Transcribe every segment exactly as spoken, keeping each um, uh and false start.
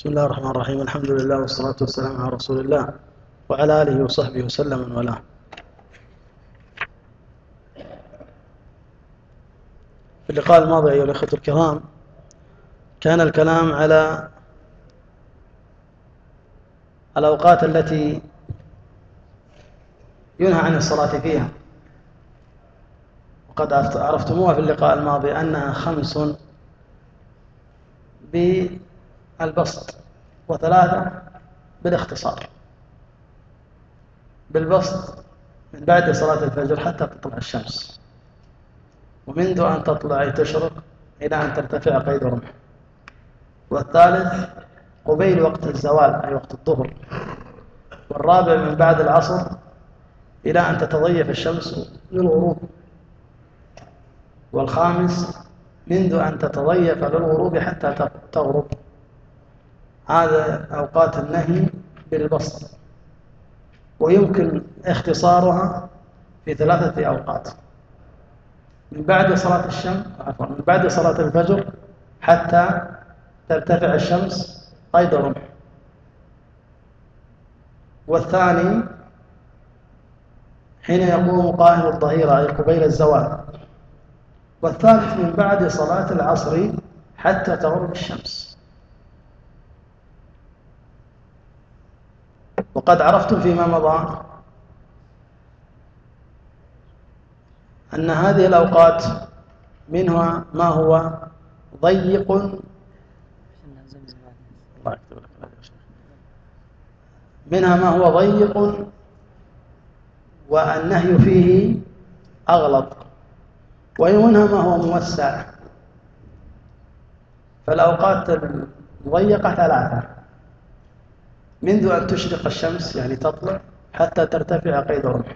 بسم الله الرحمن الرحيم. الحمد لله والصلاة والسلام على رسول الله وعلى آله وصحبه وسلم من والاه. في اللقاء الماضي أيها الأخوة الكرام كان الكلام على الأوقات التي ينهى عن الصلاة فيها، وقد عرفتموها في اللقاء الماضي أنها خمس بالبسط وثلاثة بالاختصار. بالبسط من بعد صلاة الفجر حتى تطلع الشمس، ومنذ أن تطلع تشرق إلى أن ترتفع قيد رمح. والثالث قبيل وقت الزوال أي وقت الظهر. والرابع من بعد العصر إلى أن تتضيف الشمس للغروب. والخامس منذ أن تتضيف للغروب حتى تغرب. هذا أوقات النهي بالبسط، ويمكن اختصارها في ثلاثة أوقات: من بعد صلاة الشمس عفوا من بعد صلاة الفجر حتى ترتفع الشمس قيد رمح. والثاني حين يقوم قائم الظهيرة أي قبيل الزوال. والثالث من بعد صلاة العصر حتى تغرب الشمس. وقد عرفتم فيما مضى أن هذه الأوقات منها ما هو ضيق منها ما هو ضيق والنهي فيه أغلظ، ومنها ما هو موسع. فالأوقات المضيقة ثلاثة: منذ أن تشرق الشمس يعني تطلع حتى ترتفع قيد رمح،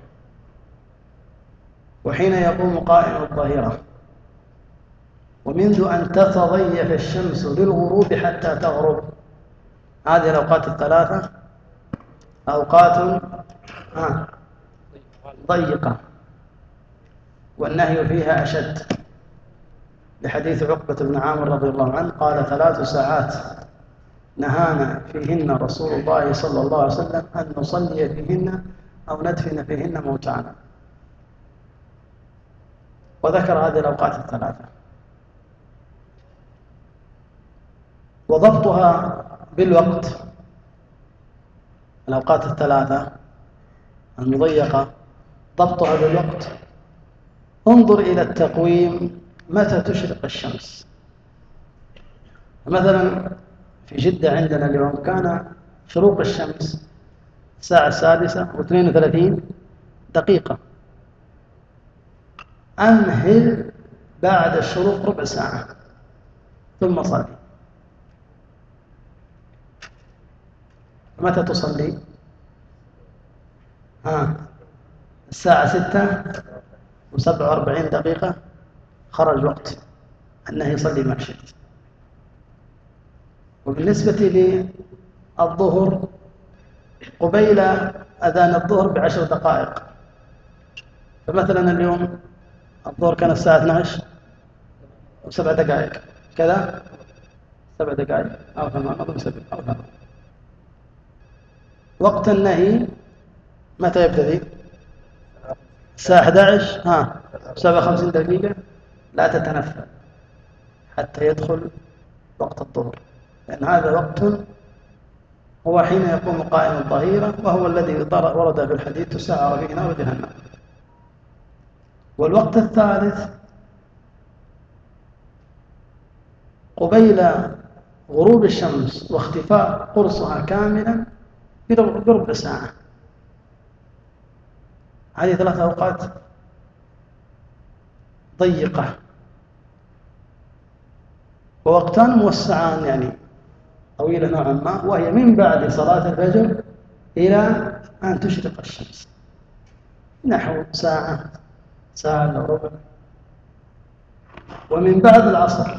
وحين يقوم قائم الظهيرة، ومنذ أن تتضيف الشمس للغروب حتى تغرب. هذه الأوقات الثلاثة أوقات آه ضيقة والنهي فيها أشد، لحديث عقبة بن عامر رضي الله عنه قال: ثلاث ساعات نهانا فيهن رسول الله صلى الله عليه وسلم أن نصلي فيهن أو ندفن فيهن موتانا. وذكر هذه الأوقات الثلاثة. وضبطها بالوقت، الأوقات الثلاثة المضيقة ضبطها بالوقت: انظر إلى التقويم متى تشرق الشمس. مثلا في جدة عندنا اليوم كان شروق الشمس الساعة السادسة واثنين وثلاثين دقيقة. أمهل بعد الشروق ربع ساعة ثم صلي. متى تصلي؟ ها الساعة ستة وسبع وأربعين دقيقة خرج وقت أنه يصلي ما شئت. وبالنسبة للظهر قبيل أذان الظهر بعشر دقائق. فمثلا اليوم الظهر كان الساعة اثنتي عشرة وسبع دقائق كذا، سبع دقائق أو ثمان أظن سبع أو ثمان. وقت النهي متى يبتدي؟ الساعة أحد عشر ها سبع وخمسين دقيقة لا تتنفل حتى يدخل وقت الظهر، لأن هذا وقت هو حين يقوم قائم الظهيرة، وهو الذي ورد في الحديث: تسعر فيه نار جهنم. والوقت الثالث قبيل غروب الشمس واختفاء قرصها كاملا بربع ساعة. هذه ثلاث أوقات ضيقة، ووقتان موسعان يعني طويلة نوعا ما، وهي من بعد صلاة الفجر إلى أن تشرق الشمس نحو ساعة ساعة إلا ربع. ومن بعد العصر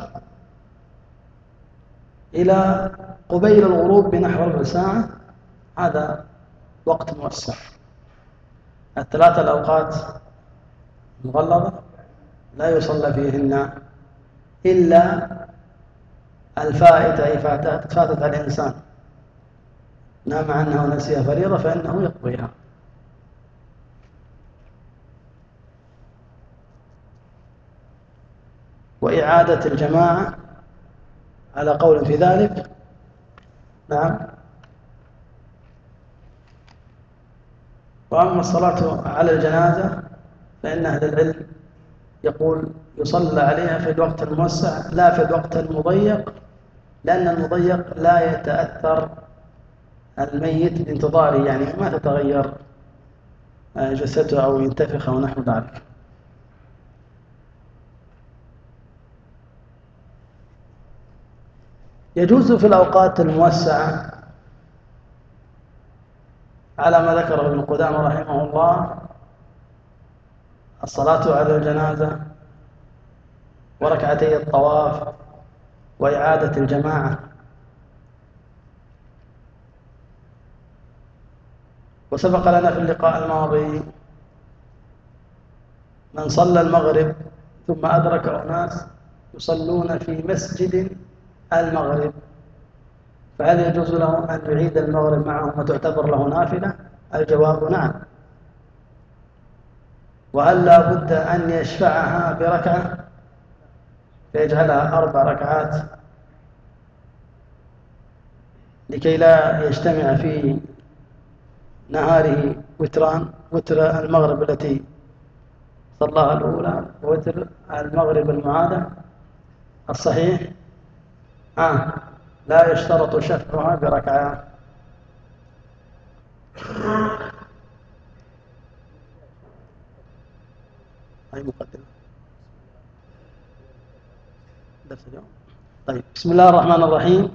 إلى قبيل الغروب بنحو ربع ساعة، هذا وقت موسع. الثلاثة الأوقات مغلظة لا يصلى فيهن إلا الفائتة أي فاتت, فاتت على الإنسان نام عنها ونسيها فريضة فإنه يقضيها. وإعادة الجماعة على قول في ذلك. نعم. وأما الصلاة على الجنازة فإن أهل العلم يقول يصلى عليها في الوقت الموسع لا في الوقت المضيق، لأن المضيق لا يتأثر الميت بانتظاره، يعني ما تتغير جثته أو ينتفخ أو نحو ذلك. يجوز في الأوقات الموسعة على ما ذكره ابن قدامة رحمه الله الصلاة على الجنازة وركعتي الطواف وإعادة الجماعة. وسبق لنا في اللقاء الماضي من صلى المغرب ثم أدرك أناس يصلون في مسجد المغرب، فهل يجوز له أن يعيد المغرب معهم وتعتبر له نافلة؟ الجواب نعم. وهل لا بد أن يشفعها بركعة فيجعلها أربع ركعات لكي لا يجتمع في نهاره وتران، وتر المغرب التي صلاها الأولى ووتر المغرب المعادة؟ الصحيح آه لا يشترط شفعها بركعة. أي مقدمة درس اليوم. طيب، بسم الله الرحمن الرحيم.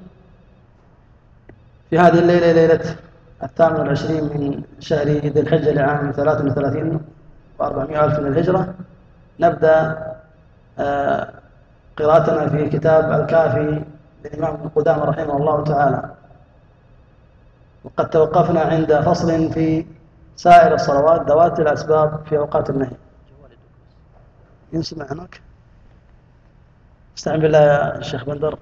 في هذه الليلة ليلة الثامن والعشرين من شهر ذي الحجة لعام ثلاث وثلاثين وأربعمائة ألف من الهجرة نبدأ آه قراءتنا في كتاب الكافي للإمام ابن قدامة رحمه الله تعالى. وقد توقفنا عند فصل في سائر الصلوات ذوات الأسباب في أوقات النهي. ينسمع هناك؟ استعن بالله يا الشيخ بندر.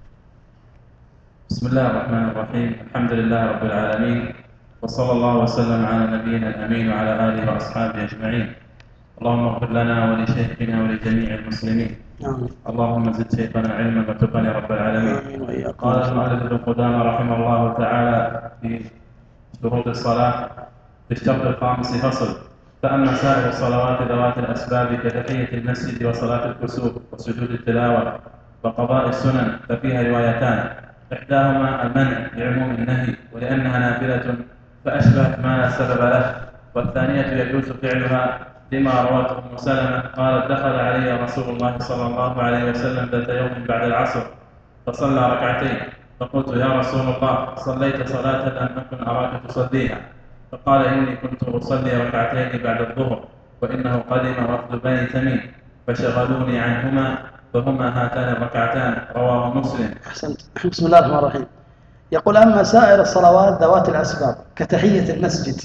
بسم الله الرحمن الرحيم. الحمد لله رب العالمين، وصلى الله وسلم على نبينا الأمين وعلى آله وأصحابه أجمعين. اللهم اغفر لنا ولشيخنا ولجميع المسلمين. آمين. اللهم زد شيخنا علما وتقا يا رب العالمين. آمين. قال المؤلف ابن قدامة رحمه الله تعالى في شروط الصلاة في الشرط الخامس فصل: فأما سائر الصلوات ذوات الأسباب كتحية المسجد وصلاة الكسوف وسجود التلاوة وقضاء السنن ففيها روايتان، إحداهما المنع لعموم النهي ولأنها نافلة فأشبهت ما لا سبب له، والثانية يجوز فعلها لما روته أم سلمة قالت: دخل علي رسول الله صلى الله عليه وسلم ذات يوم بعد العصر فصلى ركعتين، فقلت: يا رسول الله، صليت صلاة لم أكن أراك تصليها؟ فقال: إني كنت أصلي ركعتين بعد الظهر وإنه قدم وفد بني تميم فشغلوني عنهما فهما هاتان الركعتان، رواه مسلم. أحسنت. بسم الله الرحمن الرحيم. يقول: أما سائر الصلوات ذوات الأسباب كتحية المسجد.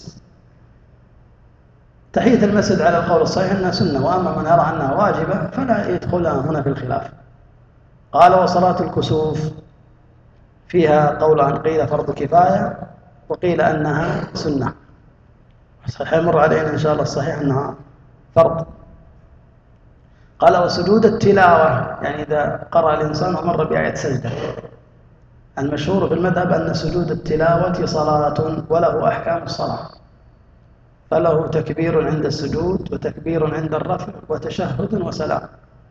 تحية المسجد على القول الصحيح أنها سنة، وأما من يرى أنها واجبة فلا يدخلها هنا في الخلاف. قال: وصلاة الكسوف فيها قول عن قيل فرض كفاية وقيل أنها سنة. صحيح يمر علينا إن شاء الله الصحيح أنها فرض. قال: وسجود التلاوة يعني إذا قرأ الإنسان ومر بآية سجدة. المشهور في المذهب أن سجود التلاوة صلاة وله أحكام الصلاة، فله تكبير عند السجود وتكبير عند الرفع وتشهد وسلام،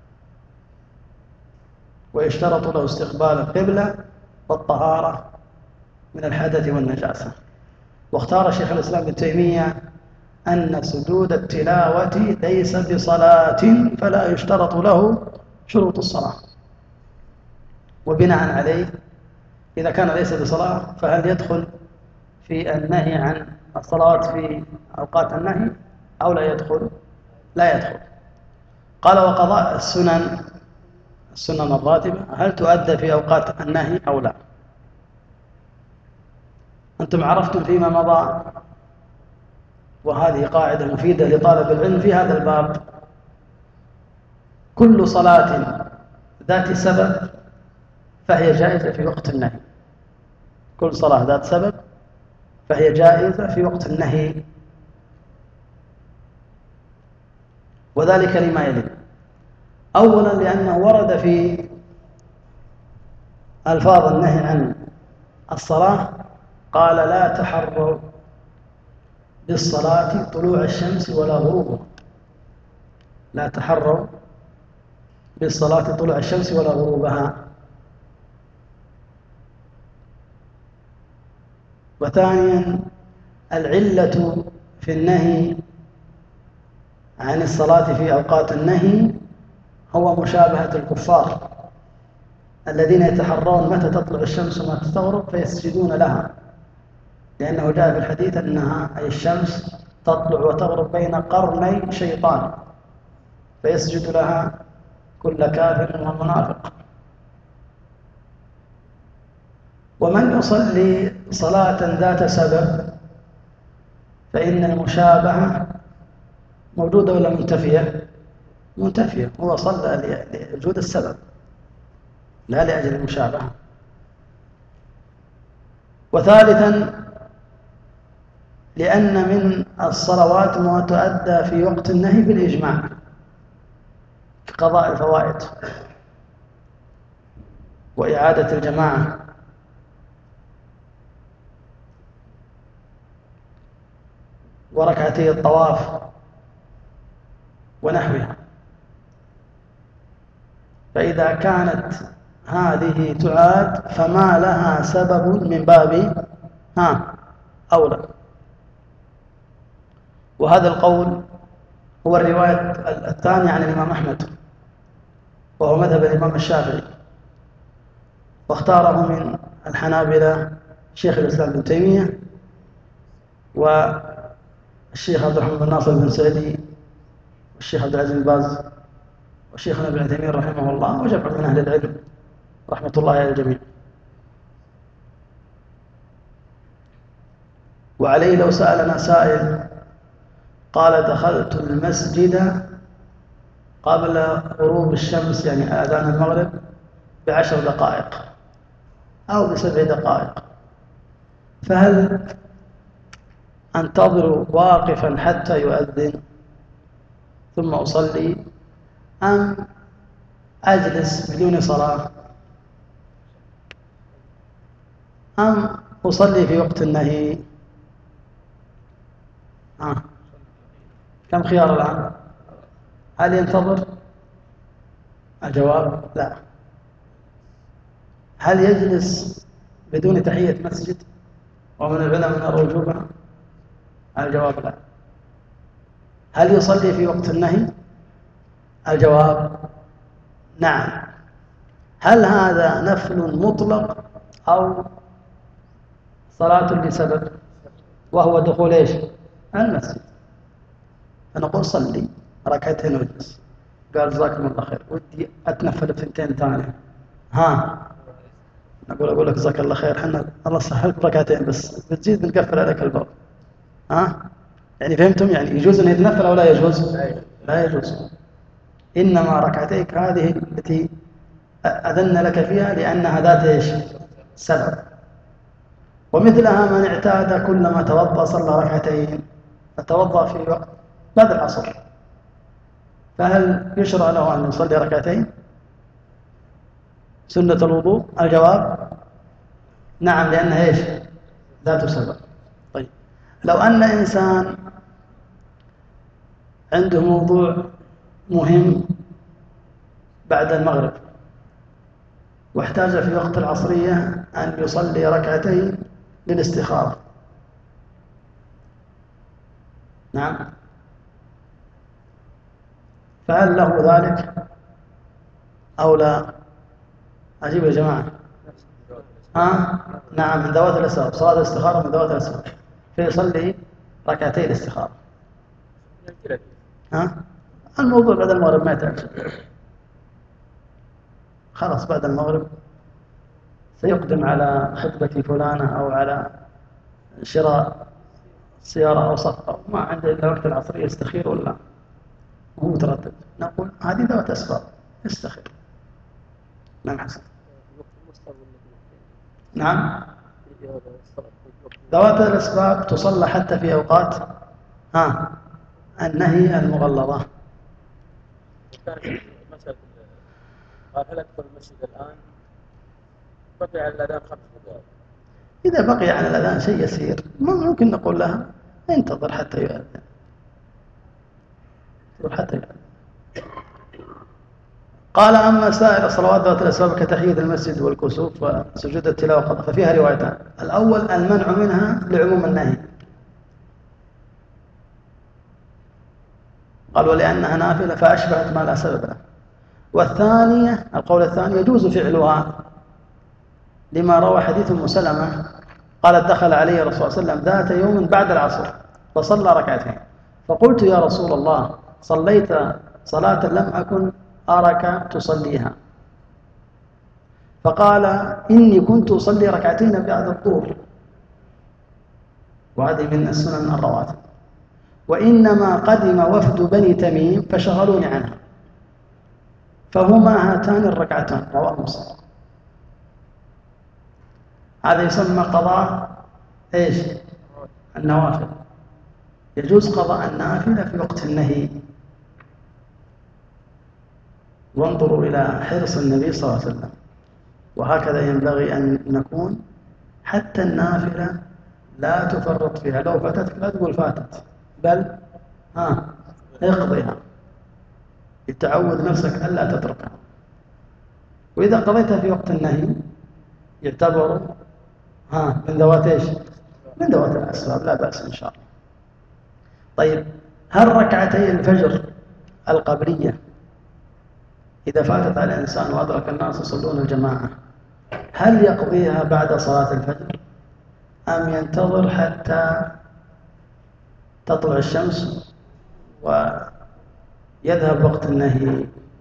ويشترط له استقبال القبلة والطهارة من الحدث والنجاسة. واختار شيخ الإسلام ابن تيمية أن سجود التلاوة ليس بصلاة فلا يشترط له شروط الصلاة، وبناء عليه إذا كان ليس بصلاة فهل يدخل في النهي عن الصلوات في أوقات النهي أو لا يدخل؟ لا يدخل. قال: وقضاء السنن السنن الراتبة هل تؤدى في أوقات النهي أو لا؟ أنتم عرفتم فيما مضى، وهذه قاعدة مفيدة لطالب العلم في هذا الباب: كل صلاة ذات سبب فهي جائزة في وقت النهي. كل صلاة ذات سبب فهي جائزة في وقت النهي، وذلك لما يلي: أولا لأنه ورد في ألفاظ النهي عن الصلاة قال: لا تحروا بالصلاة طلوع الشمس ولا غروبها. لا تحروا بالصلاة طلوع الشمس ولا غروبها. وثانيا العلة في النهي عن الصلاة في أوقات النهي هو مشابهة الكفار الذين يتحرون متى تطلع الشمس ومتى تغرب فيسجدون لها، لأنه جاء في الحديث أنها أي الشمس تطلع وتغرب بين قرني شيطان فيسجد لها كل كافر ومنافق. ومن يصلي صلاة ذات سبب فإن المشابهة موجودة ولا منتفية؟ منتفية. هو صلى لوجود السبب لا لأجل المشابهة. وثالثا لأن من الصلوات ما تؤدى في وقت النهي بالإجماع كقضاء الفوائد وإعادة الجماعة وركعتي الطواف ونحوها. فإذا كانت هذه تعاد فما لها سبب من باب ها أولى. وهذا القول هو الرواية الثانية عن الإمام أحمد، وهو مذهب الإمام الشافعي، واختاره من الحنابلة شيخ الإسلام ابن تيمية والشيخ عبد الرحمن بن ناصر بن سعدي والشيخ عبد العزيز بن باز والشيخ ابن عثيمين رحمه الله وجمع من أهل العلم رحمة الله على الجميع. وعليه لو سألنا سائل قال: دخلت المسجد قبل غروب الشمس يعني آذان المغرب بعشر دقائق أو بسبع دقائق، فهل أنتظر واقفا حتى يؤذن ثم أصلي أم أجلس بدون صلاة أم أصلي في وقت النهي؟ آه. كم خيار الآن؟ هل ينتظر؟ الجواب لا. هل يجلس بدون تحية مسجد ومن العلماء من الوجوب؟ الجواب لا. هل يصلي في وقت النهي؟ الجواب نعم. هل هذا نفل مطلق أو صلاة لسبب وهو دخول إيش؟ المسجد؟ فنقول صلي ركعتين واجلس. قال: جزاكم الله خير، ودي أتنفل بثنتين ثانية. ها نقول أقول لك جزاك الله خير، حنا الله سهلك ركعتين بس بتزيد بنقفل عليك الباب. ها يعني فهمتم؟ يعني يجوز أن يتنفل أو لا يجوز؟ لا يجوز. إنما ركعتيك هذه التي أذن لك فيها لأنها ذات إيش؟ سبب. ومثلها من اعتاد كلما توضأ صلى ركعتين فتوضأ في وقت بعد العصر، فهل يشرع له أن يصلي ركعتين سنة الوضوء؟ الجواب نعم، لأنها إيش؟ ذات سبب. طيب لو أن إنسان عنده موضوع مهم بعد المغرب واحتاج في وقت العصرية أن يصلي ركعتين للاستخارة، نعم، فهل له ذلك أو لا؟ أجيب يا جماعة. ها؟ نعم، من ذوات الأسباب. صلاة الاستخارة من ذوات الأسباب، فيصلي ركعتين الاستخارة. ها؟ الموضوع بعد المغرب ما يتعجل، خلاص بعد المغرب سيقدم على خطبة فلانة أو على شراء سيارة أو صفقة، ما عنده إلا وقت العصر يستخير ولا هو متردد. نقول هذه ذات أسباب، يستخير. نعم حسن. نعم. ذوات الأسباب تصلى حتى في أوقات ها النهي المغلظة. مثلا قال هل أدخل المسجد الآن؟ بقي على الأذان خمس دقائق. إذا بقي على الأذان شيء يسير ممكن نقول لها انتظر حتى يؤذن، حتى يؤذن. قال أما سائر الصلوات ذات الأسباب كتحية المسجد والكسوف وسجود التلاوة ففيها روايتان. الأول المنع منها لعموم النهي، قال ولأنها نافلة فأشبهت ما لا سبب له. والثانية القول الثاني يجوز فعلها لما روى حديث أم سلمة قالت دخل علي الرسول صلى الله عليه وسلم ذات يوم بعد العصر فصلى ركعتين فقلت يا رسول الله صليت صلاة لم أكن أراك تصليها، فقال إني كنت أصلي ركعتين بعد الظهر، وهذه من السنن الرواتب، وإنما قدم وفد بني تميم فشغلوني عنها، فهما هاتان الركعتان. رواه مسلم. هذا يسمى قضاء ايش؟ النوافل. يجوز قضاء النافلة في وقت النهي. وانظروا إلى حرص النبي صلى الله عليه وسلم، وهكذا ينبغي أن نكون. حتى النافلة لا تفرط فيها، لو فاتتك لا تقول فاتت، بل ها اقضيها لتعود نفسك ألا تتركها. وإذا قضيتها في وقت النهي يعتبر ها من ذوات ايش؟ من ذوات الأسباب، لا بأس إن شاء الله. طيب، هل ركعتي الفجر القبلية إذا فاتت على الإنسان وأدرك الناس يصلون الجماعة هل يقضيها بعد صلاة الفجر أم ينتظر حتى تطلع الشمس ويذهب وقت النهي؟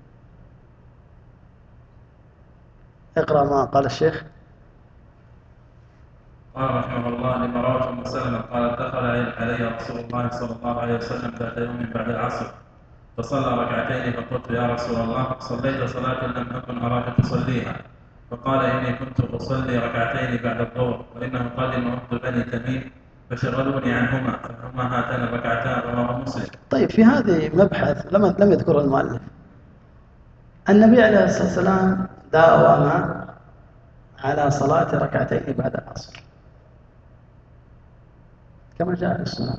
اقرأ ما قال الشيخ. قال رحمه الله لما رواه ام سلمة قالت دخل علي رسول الله صلى الله عليه وسلم ذات يوم بعد العصر فصلى ركعتين فقلت يا رسول الله صليت صلاة لم أكن أراك تصليها، فقال إني كنت أصلي ركعتين بعد الظهر وإنه قدم وفد بني تميم فشغلوني عنهما فهما هاتان الركعتان. رواه مسلم. طيب، في هذه مبحث لم لم يذكره المؤلف. النبي عليه الصلاة والسلام داوم على صلاة ركعتين بعد العصر كما جاء في السنة،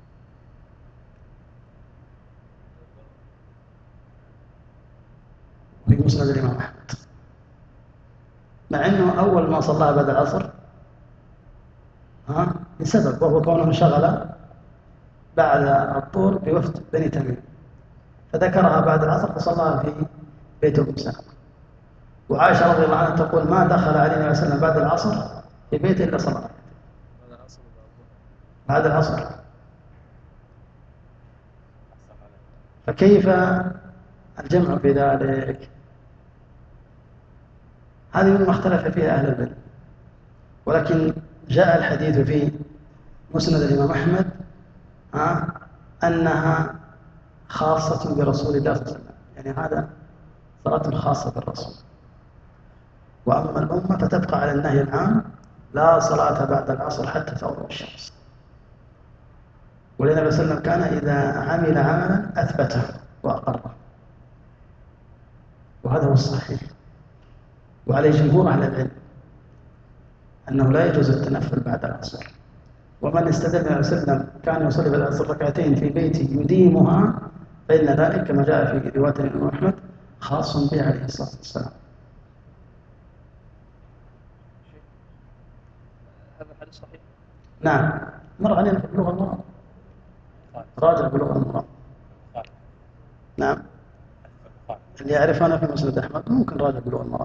في مسند الإمام أحمد، مع أنه أول ما صلاها بعد العصر ها لسبب، وهو كونه انشغل بعد الظهر بوفد بني تميم فذكرها بعد العصر فصلاها في بيت أم سلمة. وعائشة رضي الله عنها تقول ما دخل عليه النبي صلى الله عليه وسلم بعد العصر في بيته إلا صلاة بعد العصر. فكيف الجمع في ذلك؟ هذه مما اختلف فيها أهل العلم، ولكن جاء الحديث في مسند الإمام أحمد آه أنها خاصة برسول الله صلى الله عليه وسلم، يعني هذا صلاة خاصة بالرسول. وأما الأمة فتبقى على النهي العام لا صلاة بعد العصر حتى تغرب الشمس. والنبي صلى الله عليه وسلم كان إذا عمل عملا أثبته وأقره، وهذا هو الصحيح، وعليه جمهور أهل العلم أنه لا يجوز التنفل بعد العصر. ومن استدل النبي صلى الله عليه وسلم كان يصلي بعد العصر ركعتين في بيته يديمها فإن ذلك كما جاء في رواية الإمام أحمد خاص به عليه الصلاة والسلام. هذا الحديث صحيح؟ نعم، مر علينا في بلوغ المرام، راجع بلوغ المرام. نعم، اللي يعرف أنا في مسند أحمد ممكن راجع بلوغ المرام.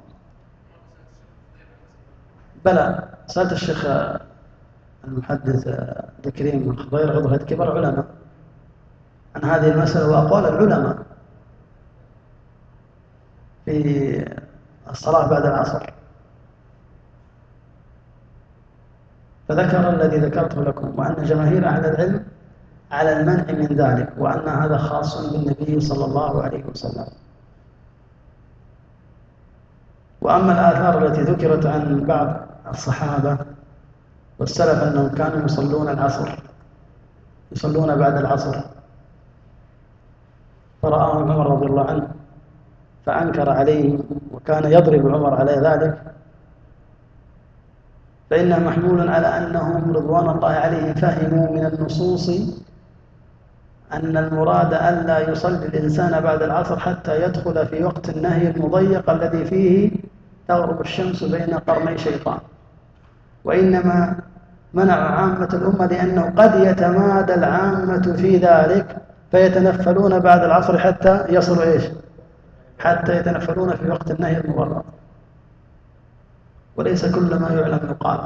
بلى، سألت الشيخ المحدث عبد الكريم بن خضير عضو هيئة كبار علماء عن هذه المسألة وأقوال العلماء في الصلاة بعد العصر، فذكر الذي ذكرته لكم، وأن جماهير أهل العلم على المنع من ذلك، وأن هذا خاص بالنبي صلى الله عليه وسلم. وأما الآثار التي ذكرت عن بعض الصحابة والسلف أنهم كانوا يصلون العصر يصلون بعد العصر، فرآهم عمر رضي الله عنه فأنكر عليه وكان يضرب عمر على ذلك، فإنه محمول على أنهم رضوان الله عليهم فهموا من النصوص أن المراد ألا يصلي الإنسان بعد العصر حتى يدخل في وقت النهي المضيق الذي فيه تغرب الشمس بين قرني شيطان، وإنما منع عامة الأمة لأنه قد يتمادى العامة في ذلك فيتنفلون بعد العصر حتى يصلوا إيش؟ حتى يتنفلون في وقت النهي المغلظ، وليس كل ما يعلم يقال.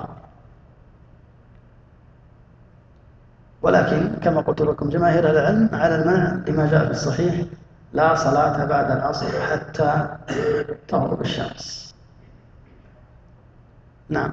ولكن كما قلت لكم جماهير العلم على المنع لما جاء في الصحيح: لا صلاة بعد العصر حتى تغرب الشمس. نعم.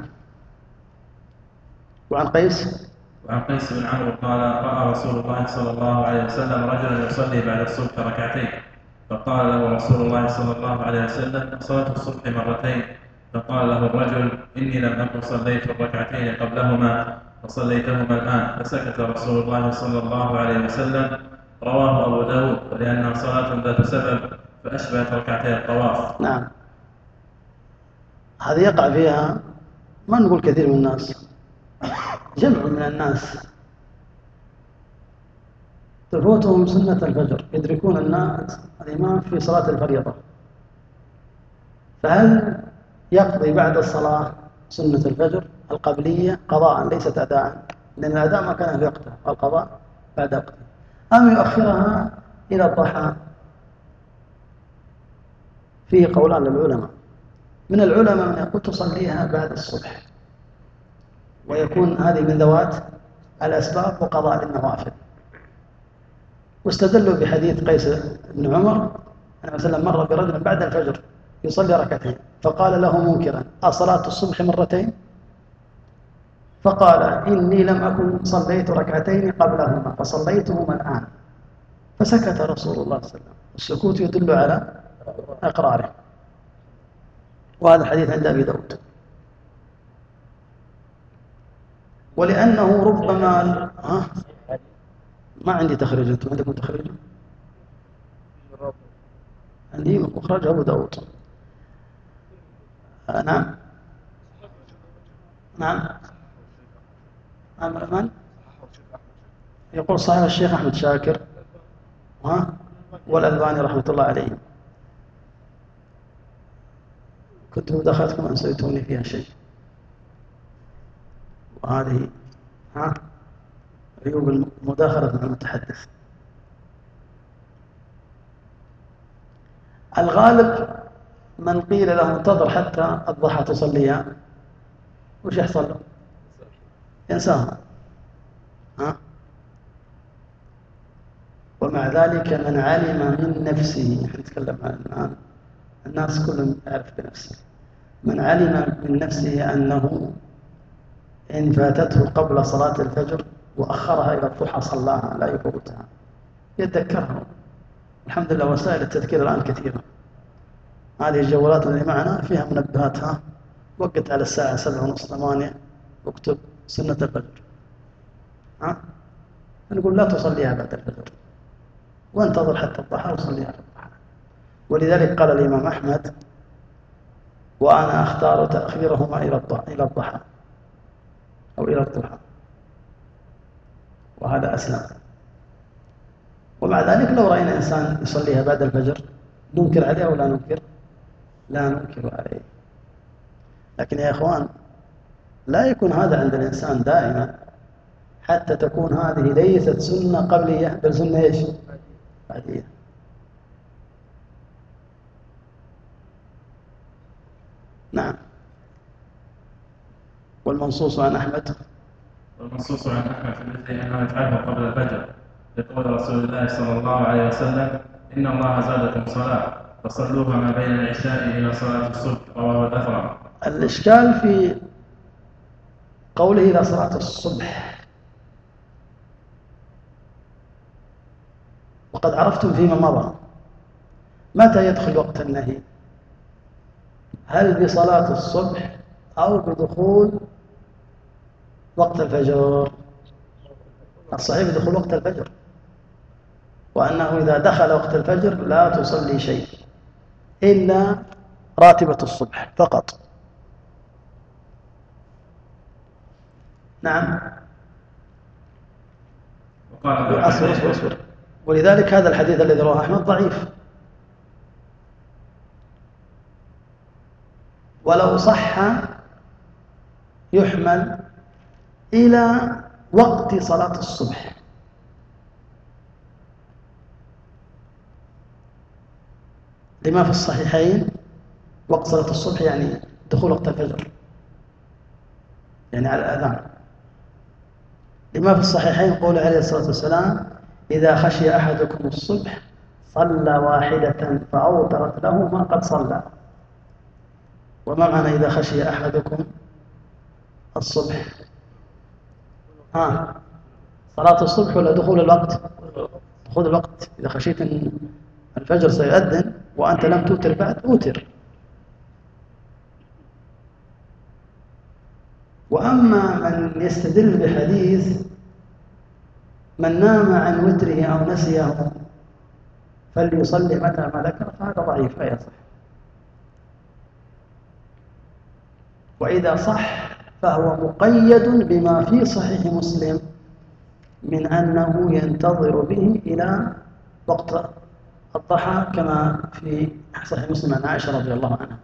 وعن قيس وعن قيس بن عمرو قال: رأى رسول الله صلى الله عليه وسلم رجلا يصلي بعد الصبح ركعتين، فقال له رسول الله صلى الله عليه وسلم: صلاة الصبح مرتين. فقال له الرجل: إني لم أكن صليت الركعتين قبلهما فصليتهما الآن. فسكت رسول الله صلى الله عليه وسلم. رواه أبو داود. ولأنها صلاة ذات سبب فأشبهت ركعتي الطواف. نعم. هذه يقع فيها ما نقول كثير من الناس، جمع من الناس تفوتهم سنة الفجر، يدركون الناس الإمام في صلاة الفريضة، فهل يقضي بعد الصلاة سنة الفجر القبلية قضاء ليست أداء، لأن الأداء ما كان في وقته، القضاء بعد وقته، أم يؤخرها إلى الضحى؟ فيه قولان للعلماء. من العلماء من يقول تصليها بعد الصبح، ويكون هذه من ذوات الأسباب وقضاء للنوافل، واستدلوا بحديث قيس بن عمر أن مثلا مر برجل بعد الفجر يصلي ركعتين، فقال له منكرا: أصلاة الصبح مرتين؟ فقال: إني لم أكن صليت ركعتين قبلهما فصليتهما الآن. فسكت رسول الله صلى الله عليه وسلم. السكوت يدل على إقراره، وهذا الحديث عند أبي داود. ولأنه ربما ها؟ ما عندي تخريج، أنتم عندكم تخريج؟ عندي مخرج أبو داود. آه نعم نعم من؟ يقول صاحب الشيخ أحمد شاكر ها؟ والألباني رحمة الله عليه. كنت مداخلتكم أن سيتوني فيها شيء، وهذه ها عيوب المداخلة مع المتحدث. الغالب من قيل له انتظر حتى الضحى تصليها وش يحصل له؟ ينساها. ها؟ ومع ذلك من علم من نفسه، نحن نتكلم عن الآن الناس كلهم يعرف بنفسه، من علم من نفسه أنه إن فاتته قبل صلاة الفجر وأخرها إلى الضحى صلاها لا يفوتها، يتذكرها. الحمد لله وسائل التذكير الآن كثيرة. هذه الجوالات اللي معنا فيها منبهات، ها وقت على الساعة سبعة ونص ثمانية واكتب سنة الفجر، ها نقول لا تصليها بعد الفجر وانتظر حتى الضحى وصليها في الضحى. ولذلك قال الإمام أحمد: وأنا أختار تأخيرهما إلى الضحى إلى الضحى أو إلى الضحى، وهذا أسلم. ومع ذلك لو رأينا إنسان يصليها بعد الفجر ننكر عليه أو لا ننكر؟ لا ننكر عليه. لكن يا إخوان لا يكون هذا عند الإنسان دائما، حتى تكون هذه ليست سنة قبلية بل سنة إيش؟ بعدية. نعم. والمنصوص عن أحمد والمنصوص عن أحمد في مثل أنه يفعله قبل الفجر، يقول رسول الله صلى الله عليه وسلم: إن الله زادكم صلاة فصلوها ما بين العشاء إلى صلاة الصبح. رواه الأثرم. الإشكال في قوله إلى صلاة الصبح، وقد عرفتم فيما مضى متى يدخل وقت النهي، هل بصلاة الصبح أو بدخول وقت الفجر؟ الصحيح بدخول وقت الفجر، وأنه إذا دخل وقت الفجر لا تصلي شيء إلا راتبة الصبح فقط. نعم. أصبر أصبر أصبر. ولذلك هذا الحديث الذي رواه أحمد ضعيف، ولو صح يحمل إلى وقت صلاة الصبح، لما في الصحيحين وقت صلاة الصبح يعني دخول وقت الفجر، يعني على الأذان. لما في الصحيحين قول عليه الصلاة والسلام: إذا خشي أحدكم الصبح صلى واحدة فأوترت له ما قد صلى. وما معنى إذا خشي أحدكم الصبح؟ ها، صلاة الصبح ولا دخول الوقت؟ دخول الوقت. إذا خشيت أن الفجر سيؤذن وأنت لم توتر بعد، أوتر. وأما من يستدل بحديث من نام عن وتره أو نسيه فليصلي متى ما ذكر، فهذا ضعيف لا يصح. وإذا صح فهو مقيد بما في صحيح مسلم من أنه ينتظر به إلى وقت الضحى، كما في صحيح مسلم عن عائشة رضي الله عنها.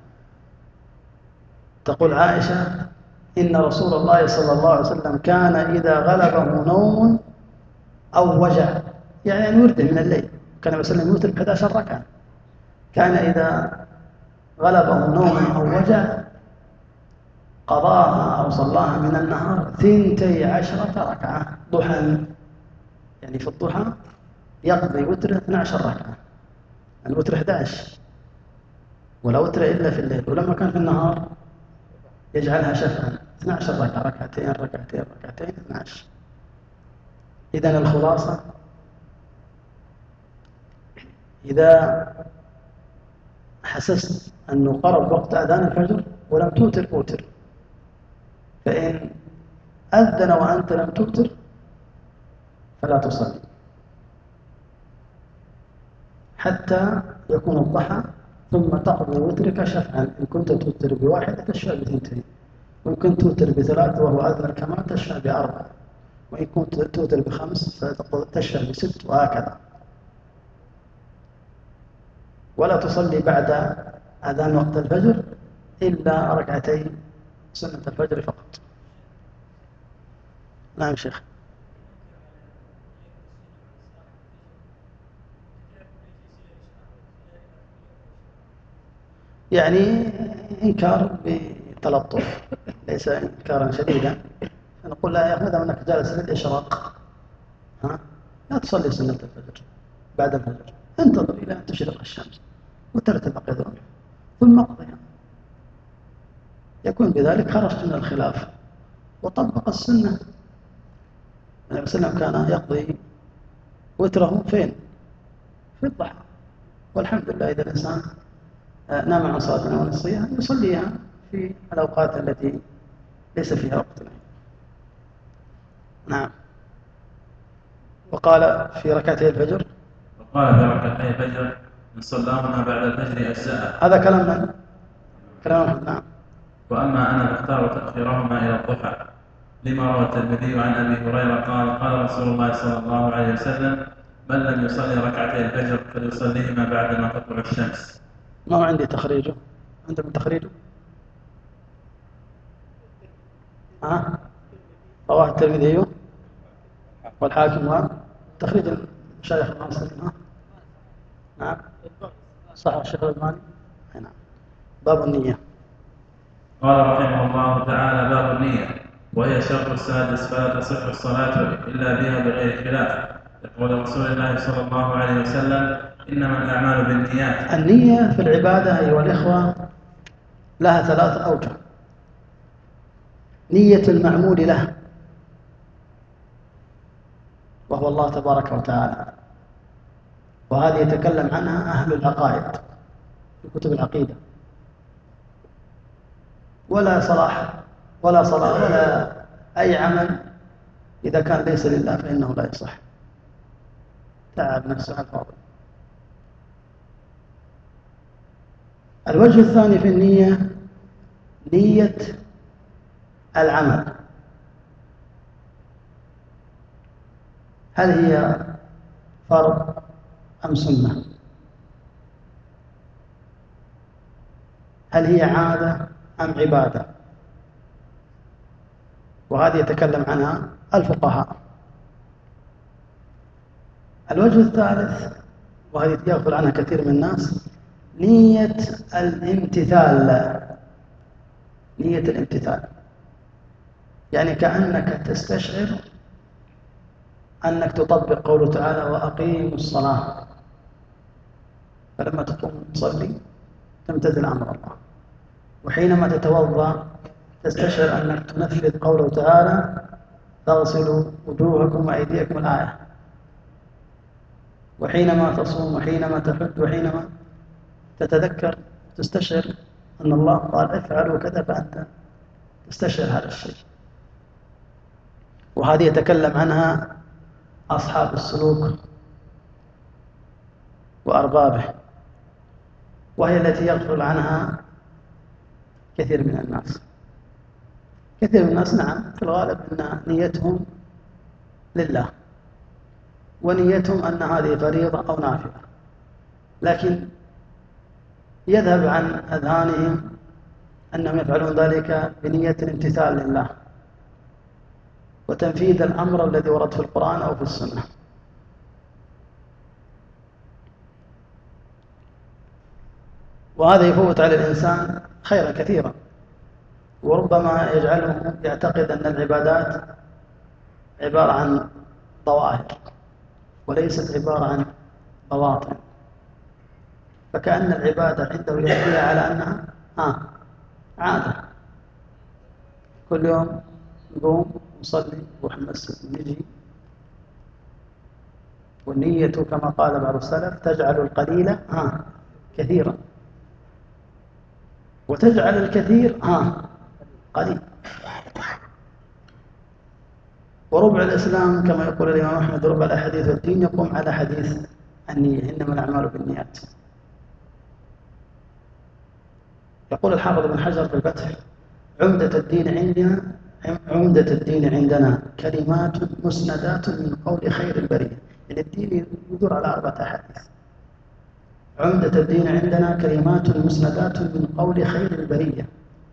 تقول عائشة: إن رسول الله صلى الله عليه وسلم كان إذا غلبه نوم أو وجع، يعني يورده من الليل، كان يسلم يوتر بأحد عشر ركعة، كان إذا غلبه نوم أو وجع قضاها أو صلاها من النهار ثنتي عشرة ركعة ضحى، يعني في الضحى يقضي وتر اثنتي عشرة ركعة، الوتر أحد عشر، ولا وتر إلا في الليل، ولما كان في النهار يجعلها شفعا اثنتي عشرة ركعة، ركعتين ركعتين ركعتين اثنتي عشر. إذن الخلاصة: إذا حسست أنه قرب وقت أذان الفجر ولم توتر أوتر، فإن أذن وأنت لم توتر فلا تصلي حتى يكون الضحى، ثم تقضي وترك شفعا، إن كنت توتر بواحدة تشفع بثنتين، وإن كنت توتر بثلاث وهو أذن كمان تشفع بأربعة، وإن كنت توتر بخمس فتشفع بست، وهكذا. ولا تصلي بعد أذان وقت الفجر إلا ركعتي سنة الفجر فقط. نعم شيخ. يعني إنكار بتلطف، ليس إنكارا شديدا. نقول لا يا أخي، ما أنك جالس للإشراق، ها، لا تصلي سنة الفجر بعد الفجر، انتظر إلى أن تشرق الشمس وترتفع قدرها ثم اقضيها، يكون بذلك خرجت من الخلاف وطبق السنة. النبي صلى الله عليه وسلم كان يقضي وتره فين؟ في الضحى، والحمد لله إذا الإنسان نام عن صلاة أو نسيها يصليها في الأوقات التي ليس فيها وقت. نعم. وقال في ركعتي الفجر وقال في ركعتي الفجر: من صلاهما بعد الفجر أجزاء. هذا كلام من؟ كلام أحمد. نعم. وأما أنا فاختار تأخيرهما إلى الضحى، لما روى الترمذي عن أبي هريرة قال: قال رسول الله صلى الله عليه وسلم: من لم يصلي ركعتي الفجر فليصليهما بعدما تطلع الشمس. ما عندي تخريجه، عندكم تخريجه؟ ها؟ رواه الترمذي والحاكم وتخريج المشايخ المعاصرين. ها؟ نعم صح الشيخ الألباني. نعم. باب النية. قال رحمه الله تعالى: باب النية، وهي الشرط السادس، فلا تصح الصلاة إلا بها بغير خلاف. يقول رسول الله صلى الله عليه وسلم: إنما الأعمال بالنيات. النية في العبادة أيها الإخوة لها ثلاث أوجه: نية المعمول له وهو الله تبارك وتعالى، وهذه يتكلم عنها أهل العقائد في كتب العقيدة. ولا صلاح ولا صلاة ولا أي عمل إذا كان ليس لله فإنه لا يصح. تعب نفسه على الفاضي. الوجه الثاني في النية نية العمل، هل هي فرض أم سنة؟ هل هي عادة أم عبادة؟ وهذه يتكلم عنها الفقهاء. الوجه الثالث وهذه يغفل عنها كثير من الناس نية الامتثال. نية الامتثال يعني كأنك تستشعر أنك تطبق قوله تعالى وأقيموا الصلاة، فلما تقوم تصلي تمتثل أمر الله، وحينما تتوضأ تستشعر أنك تنفذ قوله تعالى تغسلوا وجوهكم وأيديكم الآية، وحينما تصوم وحينما تحج وحينما تتذكر تستشعر أن الله قال افعلوا كذا فأنت تستشعر هذا الشيء. وهذه يتكلم عنها أصحاب السلوك وأربابه، وهي التي يغفل عنها كثير من الناس. كثير من الناس نعم في الغالب أن نيتهم لله ونيتهم أن هذه فريضة أو نافلة، لكن يذهب عن أذهانهم أنهم يفعلون ذلك بنية الامتثال لله وتنفيذ الأمر الذي ورد في القرآن أو في السنة. وهذا يفوت على الإنسان خيرا كثيرا، وربما يجعله يعتقد أن العبادات عبارة عن ظواهر وليست عبارة عن بواطن، فكأن العبادة عنده يحكيها على أنها آه عادة، كل يوم نقوم نصلي نروح المسجد نجي، والنية كما قال بعض السلف تجعل القليل آه كثيرا وتجعل الكثير آه قليل. وربع الإسلام كما يقول الإمام أحمد ربع الأحاديث والدين يقوم على حديث النية، إنما الأعمال بالنيات. يقول الحافظ بن حجر في الفتح عمدة الدين عندنا عمدة الدين عندنا كلمات مسندات من قول خير البرية، يعني الدين يدور على أربعة أحاديث. عمدة الدين عندنا كلمات مسندات من قول خير البرية،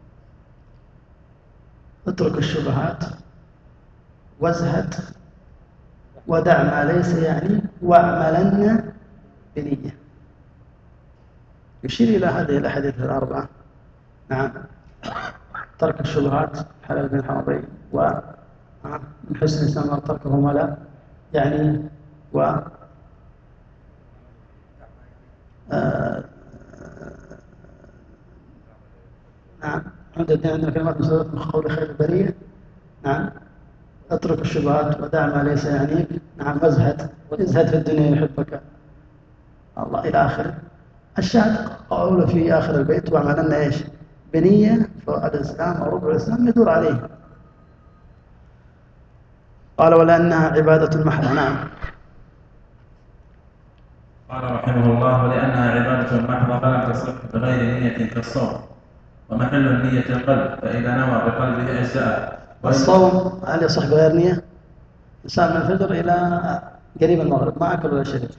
اترك الشبهات وازهد ودع ما ليس يعني واعملن بنية. يشير إلى هذه الأحاديث الأربعة. نعم، ترك الشبهات حلال بن حرام ومن حسن الإسلام تركه ما لا يعني، و آه نعم عند الدين عندنا كلمات مسددات من قول خير البرية. نعم، اترك الشبهات ودع ما ليس يعنيك. نعم، وازهد ازهد في الدنيا يحبك الله إلى آخره. الشاهد قوله في آخر البيت واعملن ايش بنية، فالإسلام أو ربع الإسلام يدور عليه. قال ولأنها عبادة محضة. نعم. قال رحمه الله ولأنها عبادة محضة فلم تصح بغير نية كالصوم، ومحل النية القلب، فإذا نوى بقلبه أجزاء. الصوم هل يصح بغير نية؟ إنسان من الفجر إلى قريب المغرب ما أكل ولا شرب،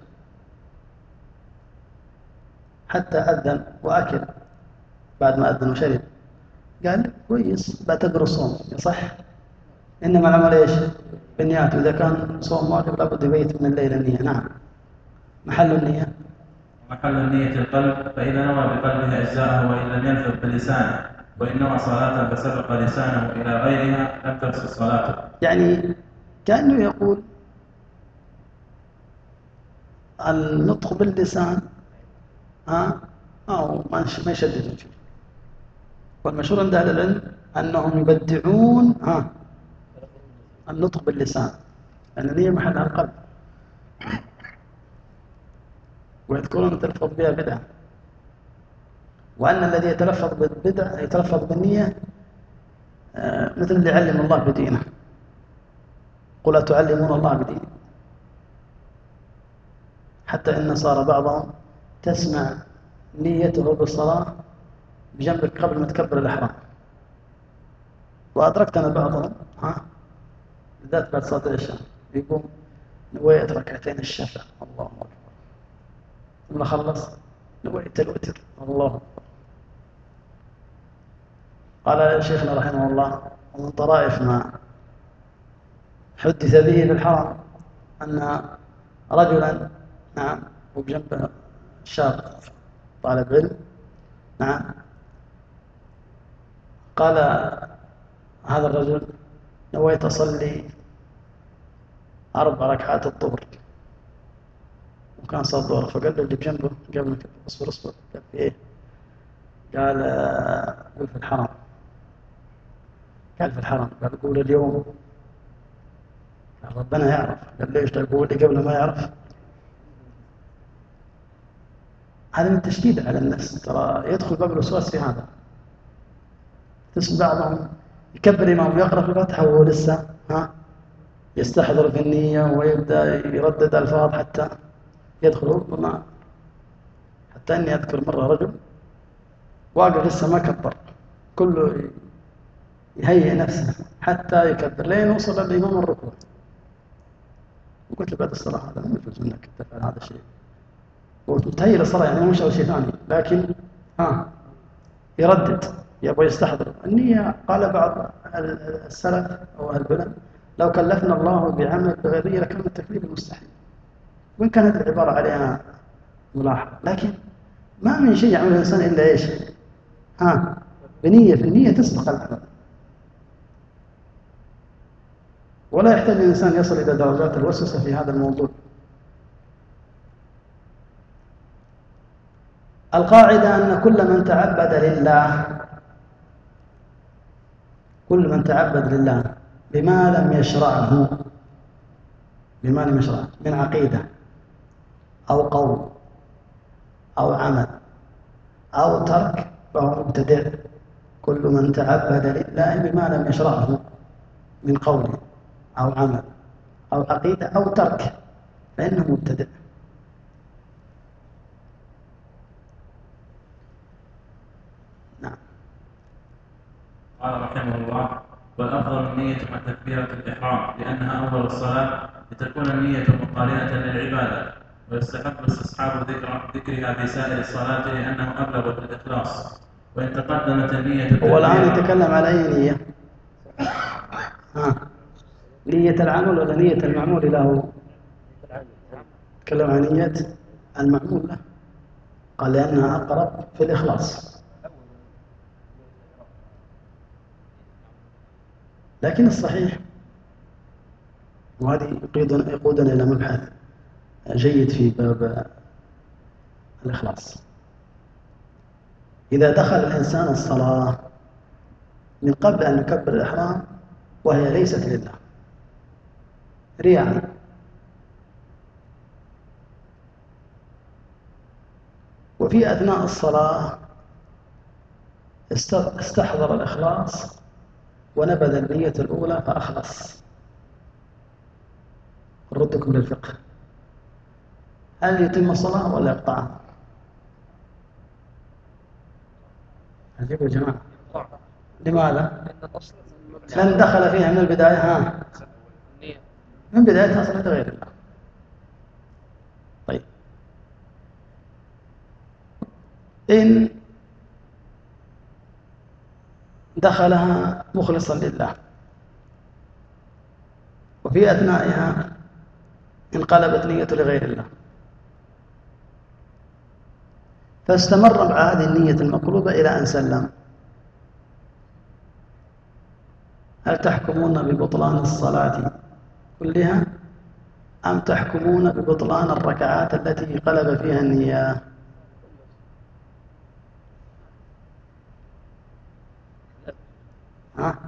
حتى أذن وأكل بعد ما أذن وشرب، قال كويس بعتبر الصوم يصح. إنما العمل إيش بالنيات، وإذا كان صوم واجب لابد يبيت من الليل النية. نعم. محل النية محل النية القلب، فإذا نوى بقلبه أجزاءه وإن لم ينفذ بلسانه، وإن نوى صلاة فسبق لسانه إلى غيرها لم تفسد صلاته. يعني كأنه يقول النطق باللسان ها أو ما يشدد فيه، والمشهور عند أهل العلم أنهم يبدعون ها النطق باللسان، لأن النية محلها القلب، ويذكرون تلفظ بها بدعة، وأن الذي يتلفظ بالبدعة يتلفظ بالنية مثل اللي يعلم الله بدينه. قل أتعلمون الله بدينه. حتى إن صار بعضهم تسمع نيته بالصلاة بجنبك قبل ما تكبر الإحرام. وأدركت أنا بعضهم ها بالذات بعد صلاة العشاء يقوم نويت ركعتين الشفع الله أكبر، ثم خلص نويت الوتر الله أكبر. قال شيخنا رحمه الله: ومن طرائف ما حدث به في الحرم أن رجلا نعم وبجنبه شاب طالب علم نعم قال هذا الرجل: نويت أصلي أربع ركعات الظهر، وكان صار الظهر. فقال له اللي بجنبه قبل اصبر اصبر قال إيه؟ قال قل في الحرم. قال في الحرم. قال قول اليوم. قال ربنا يعرف. قال ليش تقول لي قبل ما يعرف؟ هذا من التشديد على النفس. ترى يدخل باب الوسواس في هذا. تسمع بعضهم يكبر إمام يقرأ في الفاتحة وهو لسه ها يستحضر في النية ويبدأ يردد ألفاظ حتى يدخل ربما. حتى أني أذكر مرة رجل واقف لسه ما كبر، كله يهيئ نفسه حتى يكبر لين وصل الإمام الركوع. وقلت له بعد الصلاة هذا ما يجوز منك تفعل هذا الشيء. وتهيئ للصلاة يعني مش أو شيء ثاني، لكن ها يردد يبغى يستحضر النية. قال بعض السلف أو أهل العلم: لو كلفنا الله بعمل بغير نية لكان التكليف المستحيل. وإن كانت العبارة عليها ملاحظة، لكن ما من شيء يعمل الإنسان إلا إيش؟ ها بنية. في النية تسبق العمل. ولا يحتاج الإنسان يصل إلى درجات الوسوسة في هذا الموضوع. القاعدة أن كل من تعبد لله كل من تعبد لله بما لم يشرعه بما لم يشرعه من عقيدة أو قول أو عمل أو ترك فهو مبتدع. كل من تعبد لله بما لم يشرعه من قول أو عمل أو عقيدة أو ترك فإنه مبتدع. نعم. قال رحمه الله: والأفضل النية مع تكبيرة الإحرام لأنها أول الصلاة لتكون النية مقارنة للعبادة، ويستحق استصحاب ذكر ذكرها في سائر الصلاة لأنه أبلغ في الإخلاص. وإن تقدمت النية هو الآن يتكلم على أي نية؟ ها نية العمل ولا نية المعمول له؟ يتكلم عن نية المعمول له. قال لأنها أقرب في الإخلاص. لكن الصحيح، وهذه يقودنا إلى مبحث جيد في باب الإخلاص: إذا دخل الإنسان الصلاة من قبل أن يكبر الإحرام وهي ليست لله رياء، وفي أثناء الصلاة استحضر الإخلاص ونبذ النية الأولى فأخلص، ردكم للفقه: هل يتم الصلاة ولا يقطعها؟ عجيب يا جماعة. لماذا؟ لأن دخل فيها من البداية ها من بدايتها صلاة غير الله. طيب، إن دخلها مخلصا لله وفي أثنائها انقلبت نيته لغير الله فاستمر مع هذه النية المقلوبة إلى أن سلم، هل تحكمون ببطلان الصلاة كلها أم تحكمون ببطلان الركعات التي قلب فيها النية؟ ها؟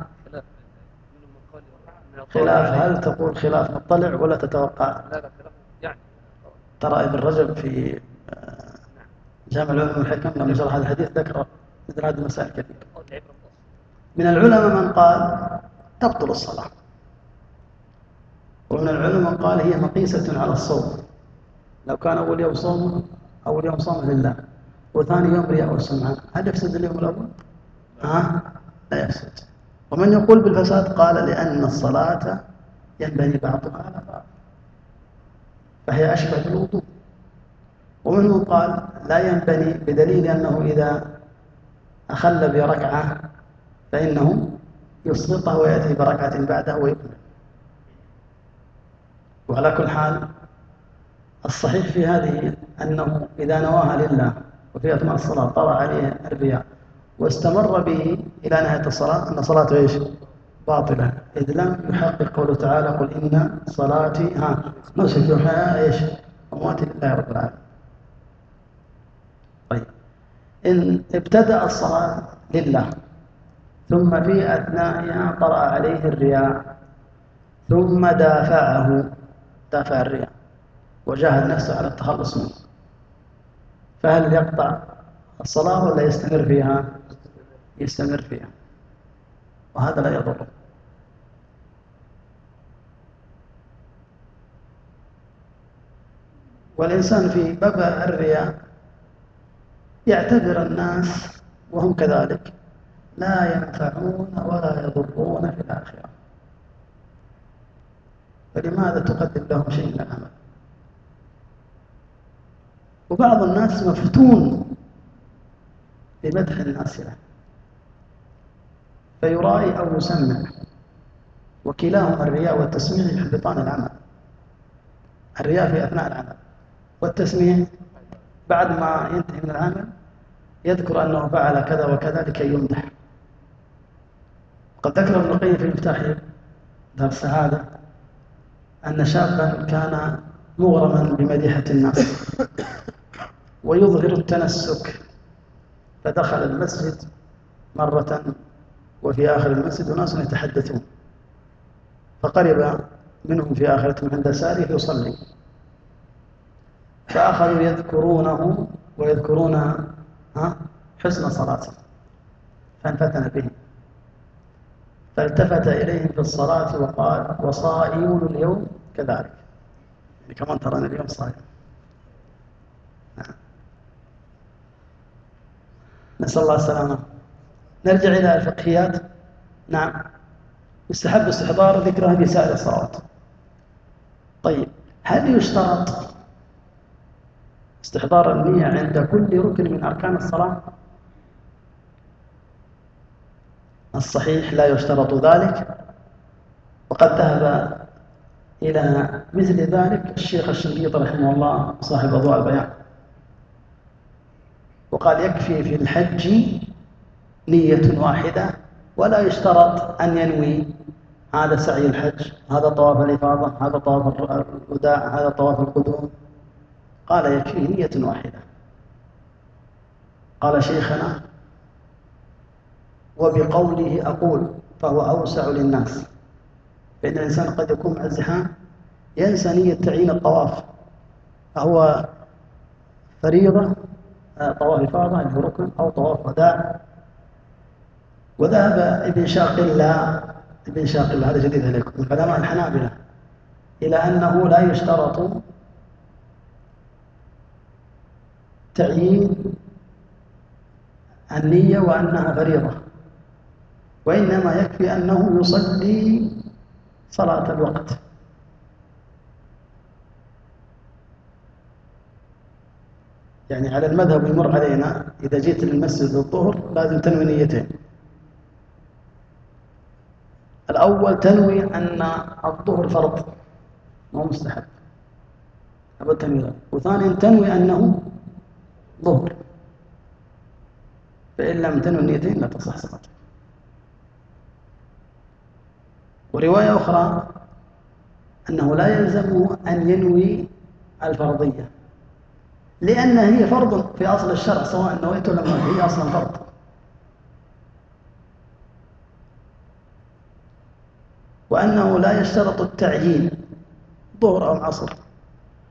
خلاف. هل تقول خلاف مطلع ولا تتوقع؟ ترى ابن رجب في جامع العلوم والحكم لما شرح هذا الحديث ذكر مثل هذه المسائل كثيرة. من العلماء من قال تبطل الصلاة، ومن العلماء قال هي مقيسة على الصوم، لو كان أول يوم صوم أول يوم صوم لله وثاني يوم رياء والسمعة، هل يفسد اليوم الأول؟ ها؟ لا يفسد. ومن يقول بالفساد قال لأن الصلاة ينبني بعضها على بعض فهي أشبه بالوضوء. ومنهم قال لا ينبني بدليل أنه إذا أخل بركعة فإنه يسقطه ويأتي بركعة بعده ويكمل. وعلى كل حال الصحيح في هذه أنه إذا نواها لله وفي أثناء الصلاة طرأ عليه الرياء واستمر به إلى نهاية الصلاة أن صلاته إيش؟ باطلة، إذ لم يحقق قوله تعالى قل إن صلاتي ها نسكي وحياة إيش؟ ومواتي لله رب العالمين. طيب إن ابتدأ الصلاة لله ثم في أثنائها طرأ عليه الرياء ثم دافعه دافع الرياء وجاهد نفسه على التخلص منه، فهل يقطع الصلاة ولا يستمر فيها؟ يستمر فيها، وهذا لا يضر. والإنسان في باب الرياء يعتبر الناس وهم كذلك لا ينفعون ولا يضرون في الآخرة، فلماذا تقدم لهم شيء من العمل؟ وبعض الناس مفتون بمدح الناس له فيرائي أو يسمع، وكلاهما الرياء والتسميع يحبطان العمل. الرياء في أثناء العمل، والتسميع بعد ما ينتهي من العمل يذكر أنه فعل كذا وكذا لكي يمدح. قد ذكر ابن القيم في مفتاح دار السعادة أن شابا كان مغرما بمديحة الناس ويظهر التنسك، فدخل المسجد مرة وفي آخر المسجد وناس يتحدثون، فقرب منهم في آخرتهم عند ساره يصلي، فأخذوا يذكرونه ويذكرون ها حسن صلاته، فانفتن به، فالتفت إليهم في الصلاة وقال وصائمون اليوم كذلك، يعني كمان ترانا اليوم صائم. نسأل الله السلامة. نرجع إلى الفقهيات. نعم، يستحب استحضار ذكرها في سائر الصلوات. طيب هل يشترط استحضار النية عند كل ركن من أركان الصلاة؟ الصحيح لا يشترط ذلك، وقد ذهب إلى مثل ذلك الشيخ الشنقيطي رحمه الله صاحب أضواء البيان، وقال يكفي في الحج نية واحدة ولا يشترط أن ينوي هذا سعي الحج، هذا طواف الإفاضة، هذا طواف الوداع، هذا طواف القدوم، قال يكفي نية واحدة. قال شيخنا وبقوله أقول فهو أوسع للناس، فإن الإنسان قد يكون مع الزحام ينسى نية تعيين الطواف، فهو فريضة طواف إفاضة أو ركن أو طواف وداع. وذهب ابن شاقلة ابن شاقلة هذا جديد عليكم من علماء الحنابلة إلى أنه لا يشترط تعيين النية وأنها فريضة، وإنما يكفي أنه يصلي صلاة الوقت. يعني على المذهب يمر علينا إذا جيت للمسجد الظهر لازم تنوي نيتين. الأول تنوي أن الظهر فرض مو مستحب، أبو تنوي. وثانيا تنوي أنه ظهر، فإن لم تنوي النيتين لا تصح صلاتك. ورواية أخرى أنه لا يلزمه أن ينوي الفرضية، لأنها هي فرض في أصل الشرع سواء نويت ولا ما، هي أصلا فرض. وأنه لا يشترط التعيين ظهر أو عصر،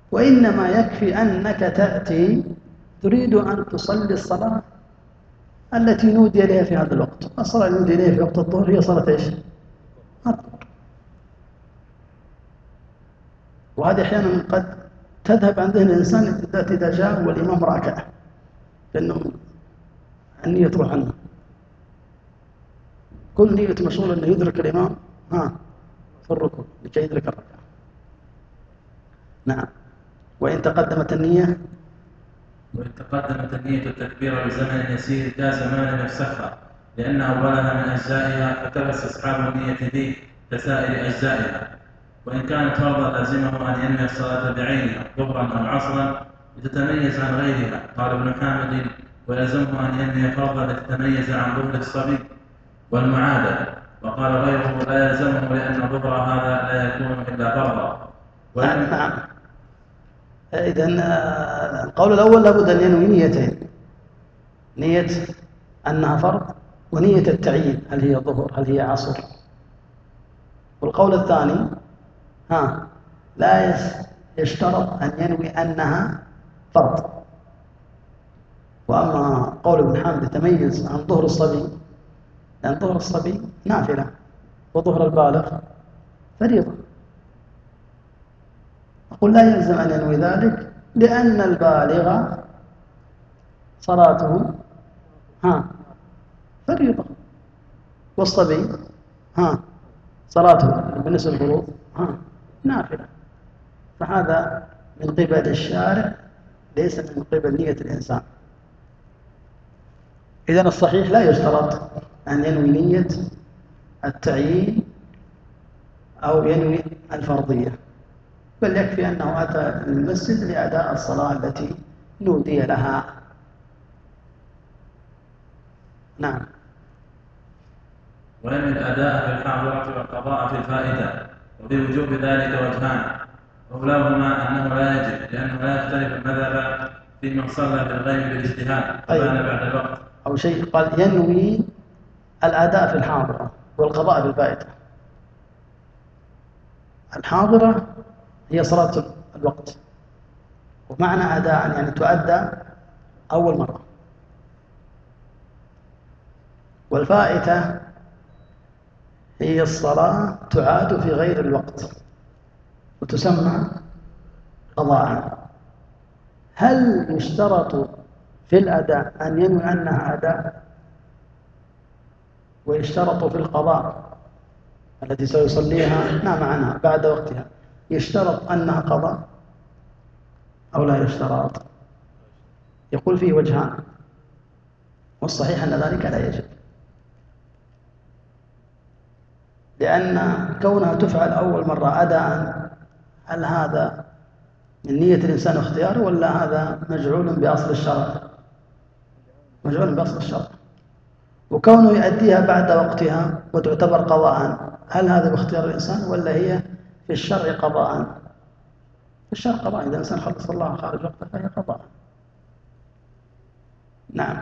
وإنما يكفي أنك تأتي تريد أن تصلي الصلاة التي نودي إليها في هذا الوقت. الصلاة نودي إليها في وقت الظهر هي صلاة إيش؟ الظهر. وهذه أحيانا قد تذهب عن ذهن الإنسان بالذات إذا جاء والإمام راكع، لأنه النية تروح عنه. كل نية مشغول أنه يدرك الإمام ها في الركوع لكي يدرك الركعة. نعم. وإن تقدمت النية وإن تقدمت النية التكبير بزمن يسير جاز ما لم يفسخها، لأن أولها من أجزائها فكفى استصحاب النية به كسائر أجزائها. وإن كانت فرضا لازمه أن ينوي الصلاة بعينها ظهرا أو عصرا لتتميز عن غيرها. قال ابن حامد: ولازمه أن ينوي فرضا لتتميز عن ظهر الصبي والمعادة. وقال غيره: لا يلزمه لأن ظهر هذا لا يكون إلا فرضا. نعم. إذن القول الأول لابد أن ينوي نيتين: نية أنها فرض ونية التعيين، هل هي ظهر هل هي عصر. والقول الثاني ها لا يشترط أن ينوي أنها فرض. وأما قول ابن حامد تميز عن ظهر الصبي، لأن ظهر الصبي نافلة وظهر البالغ فريضة. أقول لا يلزم أن ينوي ذلك، لأن البالغ صلاته ها فريضة، والصبي ها صلاته بالنسبة للفروض ها نافلة. فهذا من قبل الشارع ليس من قبل نية الإنسان. إذن الصحيح لا يشترط أن ينوي نية التعيين أو ينوي الفرضية، بل يكفي أنه أتى للمسجد لأداء الصلاة التي نودي لها. نعم. وينوي الأداء في الحاضرة والقضاء في الفائتة. وفي وجوب ذلك وجهان: أولاهما أنه لا يجب، لأنه لا يختلف المذهب في من صلى بالغيب بالاجتهاد فبان بعد الوقت. أو شيء قال ينوي الأداء في الحاضرة والقضاء في الفائتة. الحاضرة هي صلاة الوقت، ومعنى أداء يعني تؤدى أول مرة. والفائتة هي الصلاة تعاد في غير الوقت وتسمى قضاء. هل يشترط في الأداء أن ينوي أنها أداء، ويشترط في القضاء التي سيصليها نام عنها بعد وقتها يشترط أنها قضاء أو لا يشترط؟ يقول فيه وجهان، والصحيح أن ذلك لا يجب، لأن كونها تفعل أول مرة أداء هل هذا من نية الإنسان اختياره ولا هذا مجعول بأصل الشرع؟ مجعول بأصل الشرع. وكونه يؤديها بعد وقتها وتعتبر قضاء هل هذا باختيار الإنسان ولا هي في الشرع قضاء؟ في الشرع قضاء. إذا الإنسان خلص الله خارج وقته فهي قضاء. نعم.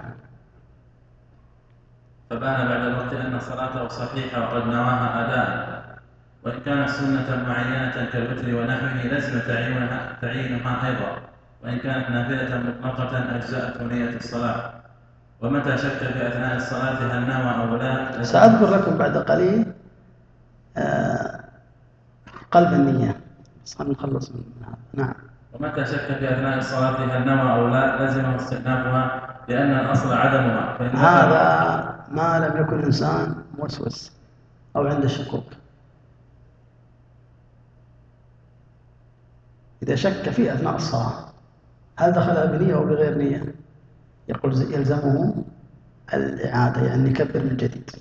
فبان بعد الوقت أن صلاته صحيحة وقد نواها أداء. وإن كانت سنة معينة كالوتر ونحوه لزم تعيينها, تعيينها أيضا. وإن كانت نافلة مطلقة أجزأته نية الصلاة. ومتى شك في أثناء الصلاة هل نوى أو لا. سأذكر لكم بعد قليل آه قلب النية، بس نخلص من هذا. نعم. ومتى شك في أثناء الصلاة هل نوى أو لا لزمه استئنافها، لأن الأصل عدمها. هذا ما لم يكن إنسان موسوس أو عنده شكوك. إذا شك في أثناء الصلاة هل دخلها بنية أو بغير نية يقول يلزمه الإعادة، يعني يكبر من جديد.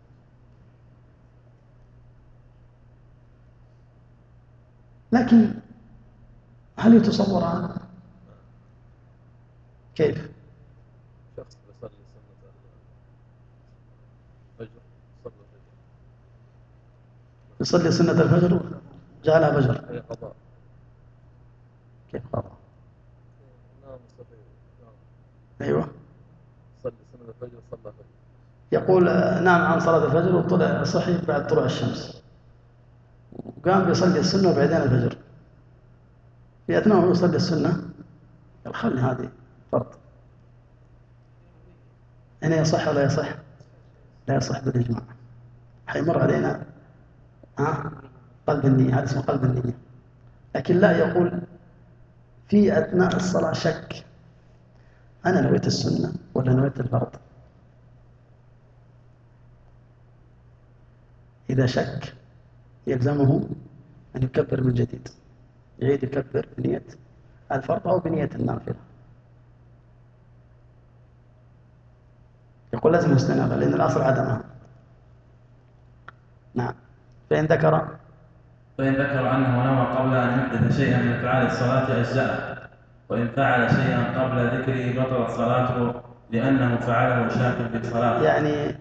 لكن هل يتصور هذا؟ كيف؟ شخص يصلي سنة الفجر يصلي سنة الفجر جعلها فجر. هي قضاء. كيف قضاء؟ نعم مستحيل. نعم. أيوة. صلي سنة الفجر صلى الفجر. يقول نام عن صلاة الفجر وطلع صحي بعد طلوع الشمس، وقام بيصلي السنة وبعدين الفجر. في أثناء ما يصلي السنة قال خلي هذه فرض. هنا يصح ولا يصح؟ لا يصح بالإجماع. حيمر علينا ها قلب النية، هذا اسمه قلب النية. لكن لا يقول في أثناء الصلاة شك، أنا نويت السنة ولا نويت الفرض؟ إذا شك يلزمه أن يكبر من جديد، يعيد يكبر بنية الفرض أو بنية النافلة. يقول لازم مستنابة لأن الأصل عدمها. نعم. فإن ذكر فإن ذكر أنه نوى قبل أن يحدث شيئا من أفعال الصلاة أجزأه، وإن فعل شيئا قبل ذكره بطلت صلاته لأنه فعله شاك في الصلاة. يعني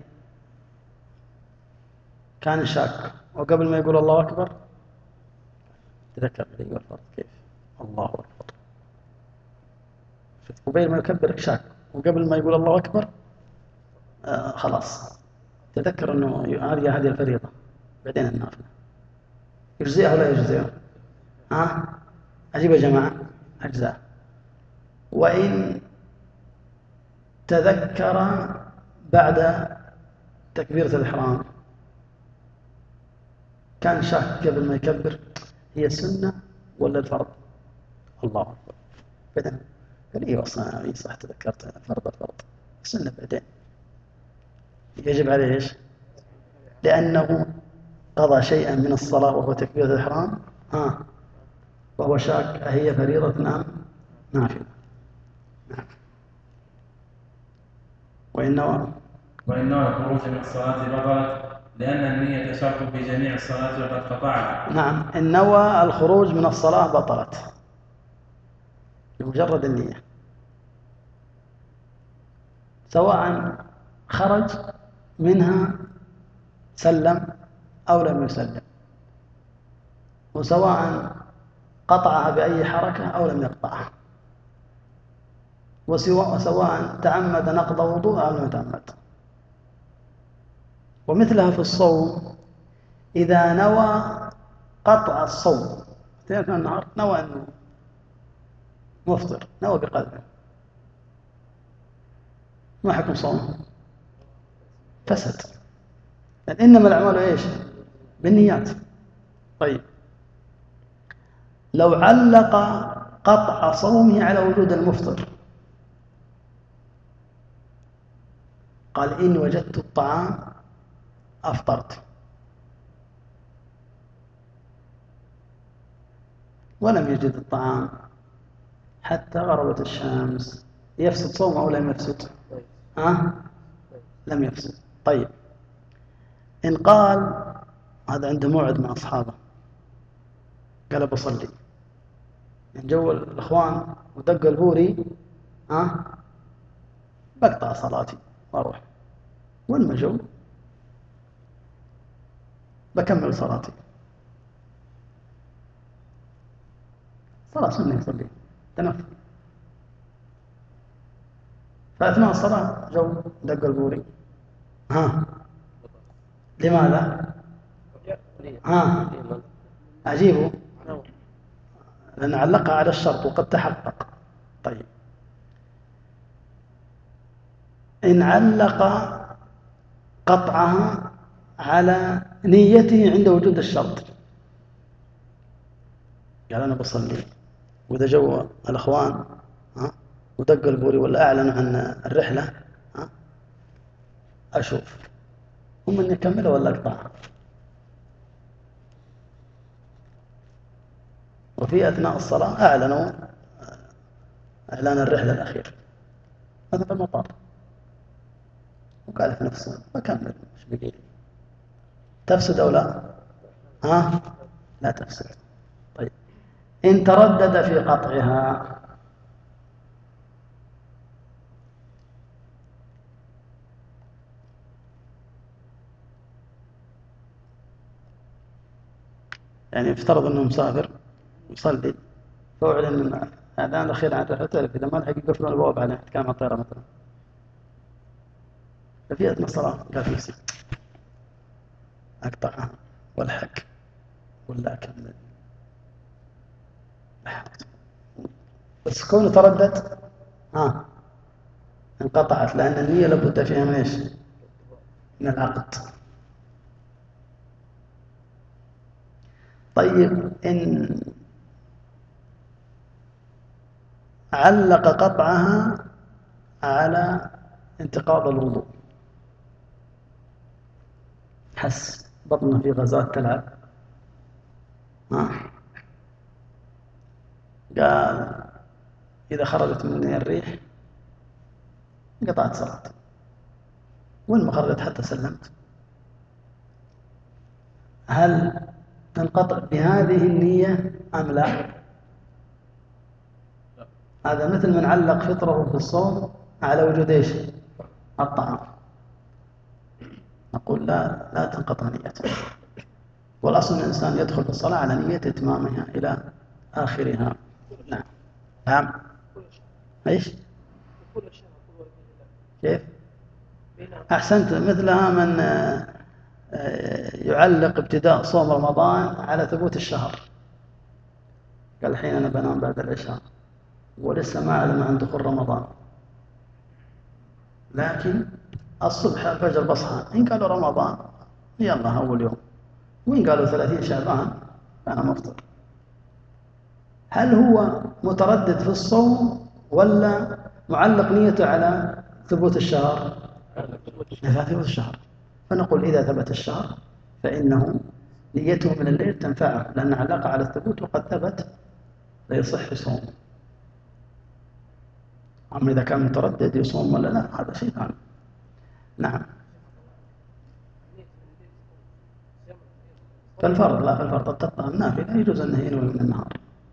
كان شاك وقبل ما يقول الله أكبر تذكر لي والفرض كيف الله أكبر، وبين ما يكبر شاك وقبل ما يقول الله أكبر آه خلاص تذكر أنه هذه هذه الفريضة بعدين النافلة. يجزئه ولا يجزئه؟ ها أجيب يا جماعة أجزاء. وإن تذكر بعد تكبيرة الإحرام كان شاك قبل ما يكبر هي السنة ولا الفرض؟ الله أكبر بعدين قال إيه أصلا إيه صح تذكرت فرض الفرض السنة بعدين يجب عليه إيش؟ لأنه قضى شيئا من الصلاة وهو تكبيرة الإحرام آه. وهو شاك هي فريضة نعم نافلة. نعم. وإنه وإنه الخروج من الصلاة بطلت لأن النية شرط في جميع الصلاة وقد قطعها. نعم. إن نوى الخروج من الصلاة بطلت بمجرد النية، سواء خرج منها سلم أو لم يسلم، وسواء قطعها بأي حركة أو لم يقطعها، وسواء تعمد نقض وضوء أو لم يتعمد. ومثلها في الصوم إذا نوى قطع الصوم في النهار، نوى أنه مفطر، نوى بقلبه، ما حكم صومه؟ فسد، لأن إنما الأعمال إيش؟ بالنيات. طيب لو علق قطع صومه على وجود المفطر، قال إن وجدت الطعام أفطرت، ولم يجد الطعام حتى غربت الشمس، يفسد صومه أو لم يفسد؟ أه؟ لم يفسد. طيب إن قال هذا عنده موعد مع أصحابه قال بصلي، إن جو الإخوان ودق البوري أه؟ بقطع صلاتي وأروح، وين ما جو بكمل صلاتي، صلاة سنة يصلي تنفل. فأثناء الصلاة جو دق البوري ها لماذا؟ ها أجيبه لأن علقها على الشرط وقد تحقق. طيب إن علق قطعها على نيته عند وجود الشرط، قال أنا بصلي وإذا جو الأخوان ها ودق البوري ولا أعلنوا عن الرحلة ها أشوف هم أن يكملوا ولا أقطعها. وفي أثناء الصلاة أعلنوا إعلان الرحلة الأخير هذا في المطار، وقال في نفسه بكمل مش بقي لي، تفسد أو لا؟ ها؟ لا تفسد. طيب إن تردد في قطعها يعني افترض أنه مسافر يصلي فأعلن أن الأذان الأخير عن رحلته، إذا ما لحق يقفلون البوابة عليه كان على الطيارة مثلا، ففي أثناء الصلاة قال نفسي أقطعها والحق ولا أكمل، بس كونه تردد ها انقطعت، لأن النية لابد فيها من إيش؟ من العقد. طيب إن علق قطعها على انتقاض الوضوء، حس بطنه في غازات تلعب، ها؟ قال إذا خرجت مني الريح قطعت صلاة، وين ما خرجت حتى سلمت. هل تنقطع بهذه النية أم لا؟ هذا مثل من علق فطره في الصوم على وجود إيش؟ الطعام. نقول لا لا تنقطع نيته، والأصل الإنسان يدخل في الصلاة على نية إتمامها إلى آخرها. نعم. نعم. إيش؟ كيف؟ أحسنت، مثلها من يعلق ابتداء صوم رمضان على ثبوت الشهر، قال الحين أنا بنام بعد العشاء ولسه ما أعلم عن دخول رمضان، لكن الصبح الفجر بصحى، إن قالوا رمضان يلا أول يوم، وإن قالوا ثلاثين شعبان أنا مفطر. هل هو متردد في الصوم ولا معلق نيته على ثبوت الشهر؟ على ثبوت الشهر. فنقول إذا ثبت الشهر فإنه نيته من الليل تنفعه، لأن علق على الثبوت وقد ثبت لا يصح صوم. أما إذا كان متردد يصوم ولا لا هذا شيء ثاني. نعم. فالفرض لا، فالفرض تبقى النافلة يجوز أنه ينوي من النهار.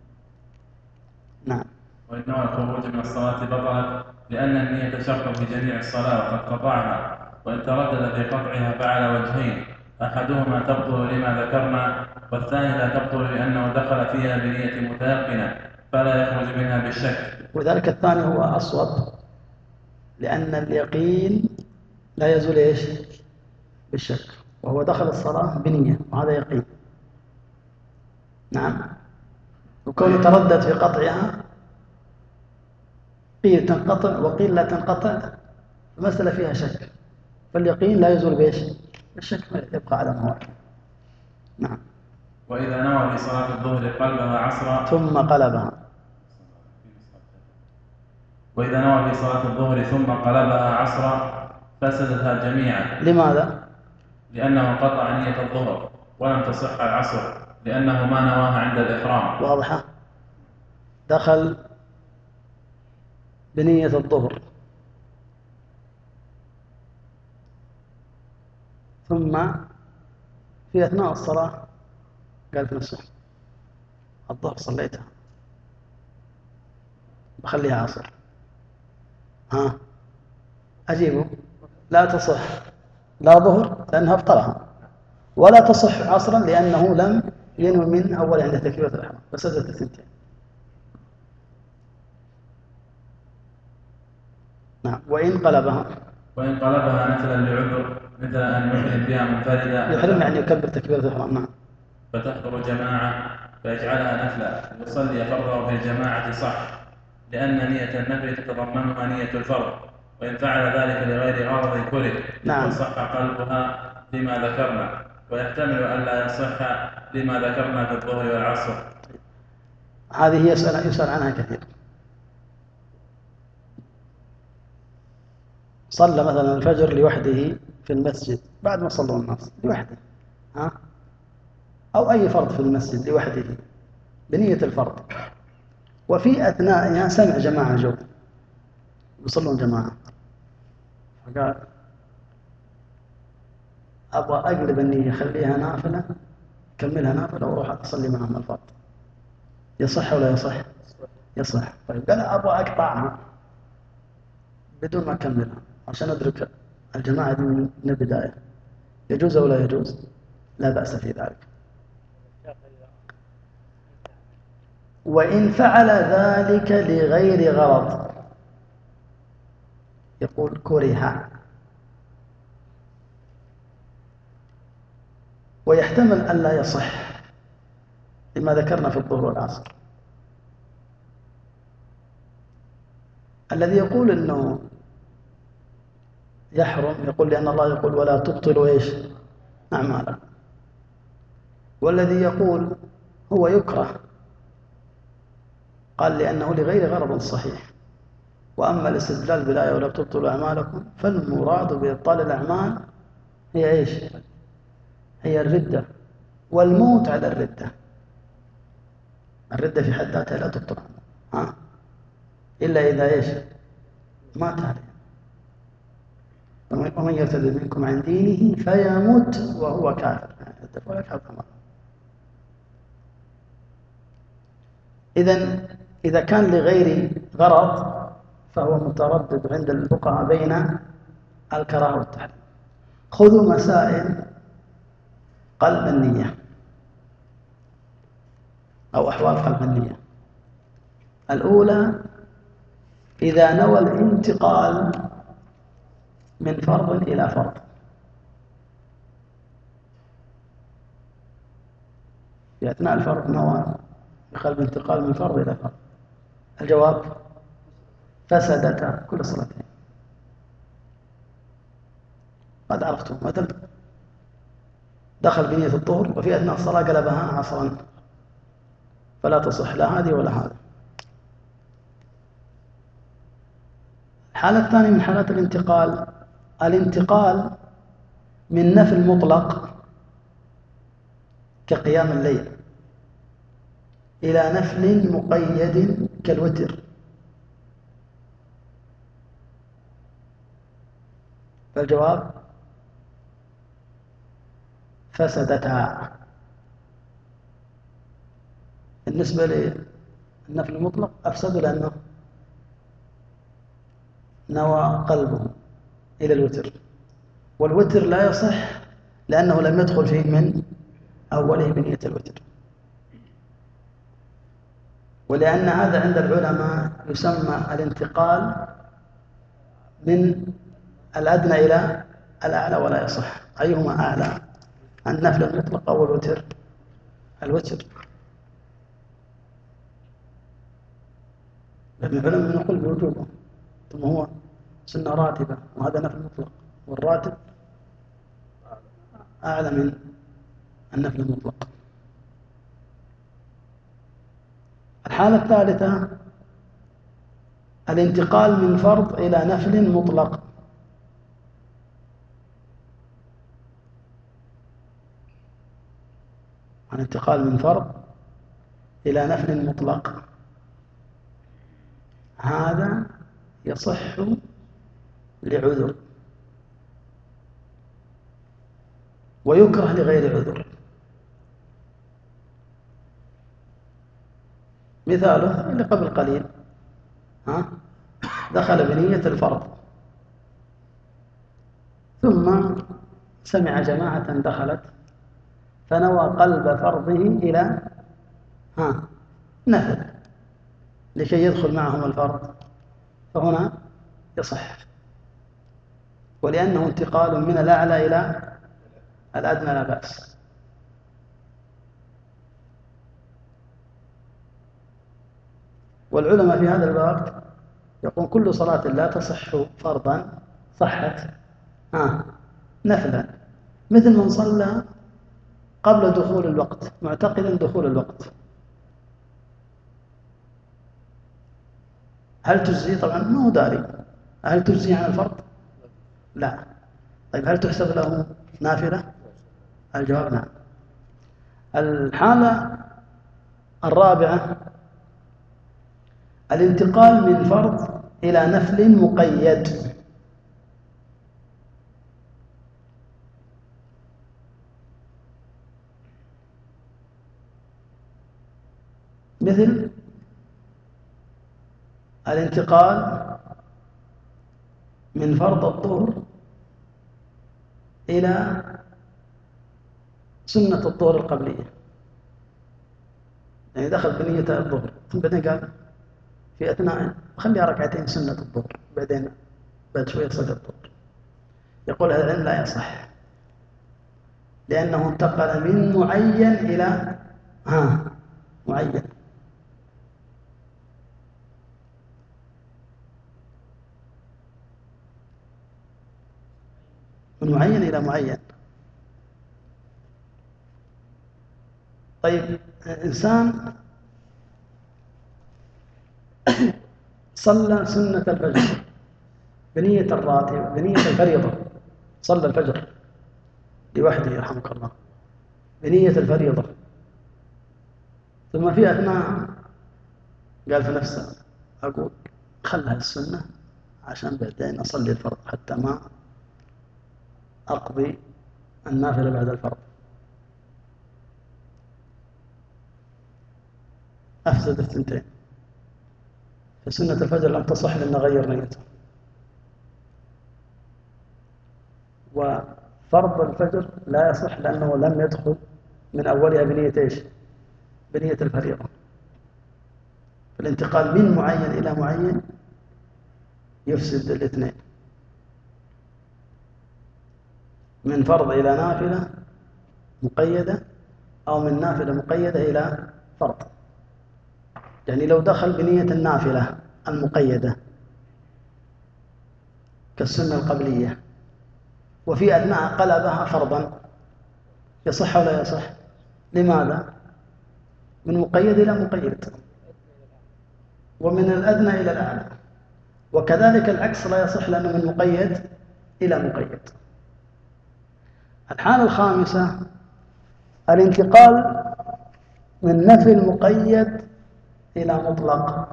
نعم. وإن نوى الخروج من الصلاة بطلت لأن النية شرط في جميع الصلاة وقد قطعها، وإن تردد في قطعها فعلى وجهين، أحدهما تبطل لما ذكرنا، والثاني لا تبطل لأنه دخل فيها بنية متيقنة فلا يخرج منها بالشك. وذلك الثاني هو أصوب، لأن اليقين لا يزول إيش؟ بالشك، وهو دخل الصلاة بنية وهذا يقين. نعم. وكون تردد في قطعها، قيل تنقطع وقيل لا تنقطع، المسألة فيها شك، فاليقين لا يزول بإيش؟ الشك يبقى على ما هو. نعم. وإذا نوى في صلاة الظهر قلبها عصرا ثم قلبها وإذا نوى في صلاة الظهر ثم قلبها عصرا فسدتها جميعا. لماذا؟ لأنه قطع نية الظهر ولم تصح العصر، لأنه ما نواها عند الإحرام. واضحة. دخل بنية الظهر ثم في أثناء الصلاة قال في نفسه الظهر صليتها بخليها عصر، ها أجيبه لا تصح لا ظهر لأنها ابطلها، ولا تصح عصرا لأنه لم ينوي من أول عند تكبيرة الإحرام، فسدت الثنتين. نعم. وإن قلبها وإن قلبها نفلا لعذر مثل أن يحرم بها منفردا، يحرم يعني يكبر تكبيرة الإحرام. نعم. فتحضر جماعة فيجعلها نفلا ويصلي فرضه في الجماعة صح، لأن نية النفل تتضمنها نية الفرض، وإن فعل ذلك لغير غرض كره. نعم. وصح قلبها لما ذكرنا، ويحتمل أن لا يصح لما ذكرنا في الظهر والعصر. هذه يسأل, يسأل عنها كثير. صلى مثلا الفجر لوحده في المسجد بعد ما صلوا الناس لوحده، ها؟ أو أي فرض في المسجد لوحده بنية الفرض، وفي أثنائها سمع جماعة جو يصلون جماعة، فقال أبغى أقلب النية خليها نافلة كملها نافلة وأروح أصلي معهم الفرض، يصح ولا يصح؟ يصح. طيب قال أبغى أقطعها بدون ما أكملها عشان أدرك الجماعة من البداية، يجوز أو لا يجوز؟ لا بأس في ذلك. وإن فعل ذلك لغير غرض يقول كره، ويحتمل أن لا يصح لما ذكرنا في الظهر والعصر. الذي يقول أنه يحرم، يقول لأن الله يقول ولا تبطلوا إيش أعمالكم. والذي يقول هو يكره قال لأنه لغير غرض صحيح. وأما الاستدلال بالآية ولا تبطلوا أعمالكم فالمراد بإبطال الأعمال هي إيش؟ هي الردة والموت على الردة. الردة في حد ذاتها لا تبطل ها إلا إذا إيش؟ مات عليه. ومن يرتد منكم عن دينه فيموت وهو كافر. إذن إذا كان لغير غرض فهو متردد عند الفقهاء بين الكراهة والتحريم. خذوا مسائل قلب النية أو أحوال قلب النية. الأولى إذا نوى الانتقال من فرض إلى فرض، في أثناء الفرض نوى بقلب انتقال من فرض إلى فرض، الجواب فسدت كل صلاتين. قد عرفتم مثلا دخل بنية الظهر وفي أثناء الصلاة قلبها عصرا، فلا تصح لا هذه ولا هذا. الحالة الثانية من حالات الانتقال الانتقال من نفل مطلق كقيام الليل إلى نفل مقيد كالوتر، فالجواب فسدتا. بالنسبة للنفل المطلق أفسد لأنه نوى قلبه إلى الوتر، والوتر لا يصح لأنه لم يدخل فيه من أوله بنية الوتر. ولأن هذا عند العلماء يسمى الانتقال من الأدنى إلى الأعلى ولا يصح. أيهما أعلى، النفل المطلق أو الوتر؟ الوتر. لأن العلماء يقول بوجوبه، ثم هو سنة راتبة وهذا نفل مطلق، والراتب أعلى من النفل المطلق. الحالة الثالثة الانتقال من فرض إلى نفل مطلق. الانتقال من فرض إلى نفل مطلق هذا يصح لعذر ويكره لغير عذر. مثاله اللي قبل قليل، ها دخل بنية الفرض ثم سمع جماعة دخلت فنوى قلب فرضه إلى ها نفل لكي يدخل معهم الفرض، فهنا يصح، ولأنه انتقال من الأعلى إلى الأدنى لا بأس. والعلماء في هذا الباب يقول كل صلاة لا تصح فرضا صحت آه نفلا، مثل من صلى قبل دخول الوقت معتقدا دخول الوقت، هل تجزي؟ طبعا ما هو داري. هل تجزي عن الفرض؟ لا. طيب هل تحسب له نافلة؟ الجواب نعم. الحالة الرابعة الانتقال من فرض إلى نفل مقيد، مثل الانتقال من فرض الظهر إلى سنة الظهر القبلية، يعني دخل بنية الظهر ثم بعدين قال في أثناء خليها ركعتين سنة الظهر بعدين بعد شوية صلاة الظهر، يقول هذا العلم لا يصح لأنه انتقل من معين إلى ها معين. من معين إلى معين. طيب إنسان صلى سنة الفجر بنية الراتب بنية الفريضة، صلى الفجر لوحده يرحمك الله بنية الفريضة، ثم في أثناء قال في نفسه أقول خلها السنة عشان بعدين أصلي الفرض حتى ما أقضي النافلة بعد الفرض، أفسد الثنتين. فسنة الفجر لم تصح لأنه غير نيته، وفرض الفجر لا يصح لأنه لم يدخل من أولها بنية إيش؟ بنية الفريضة. فالانتقال من معين إلى معين يفسد الاثنين، من فرض إلى نافلة مقيدة أو من نافلة مقيدة إلى فرض. يعني لو دخل بنية النافلة المقيدة كالسنة القبلية وفي أثناء قلبها فرضا يصح ولا يصح؟ لماذا؟ من مقيد إلى مقيد، ومن الأدنى إلى الأعلى، وكذلك العكس لا يصح لأنه من مقيد إلى مقيد. الحالة الخامسة الانتقال من نفي المقيد إلى مطلق.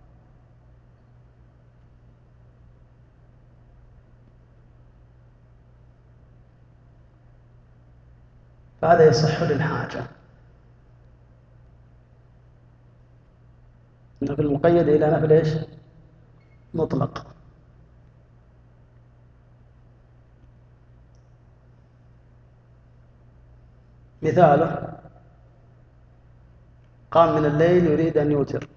فهذا يصح للحاجة، نفي المقيد إلى نفي إيش؟ مطلق. مثاله قام من الليل يريد أن يوتر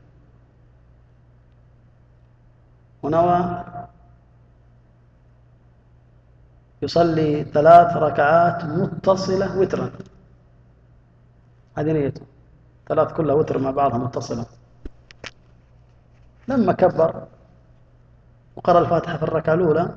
ونوى يصلي ثلاث ركعات متصلة وترا، هذه نيته، ثلاث كلها وتر مع بعضها متصلة. لما كبر وقرأ الفاتحة في الركعة الأولى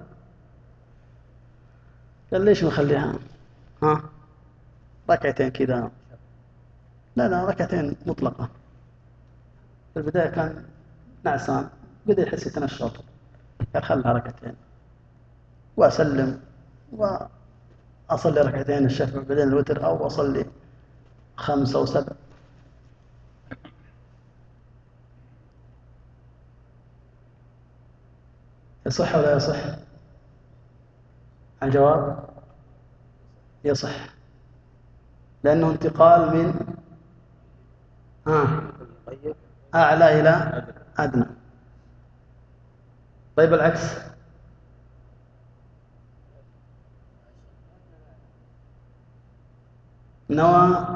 قال ليش نخليها ها ركعتين كذا؟ لا لا ركعتين مطلقة. في البداية كان نعسان بدأ يحس يتنشط، قال خلها ركعتين وأسلم وأصلي ركعتين الشفع بعدين الوتر، أو أصلي خمسة أو سبع. يصح ولا يصح؟ الجواب يصح، لأنه انتقال من آه أعلى إلى أدنى. طيب العكس نوى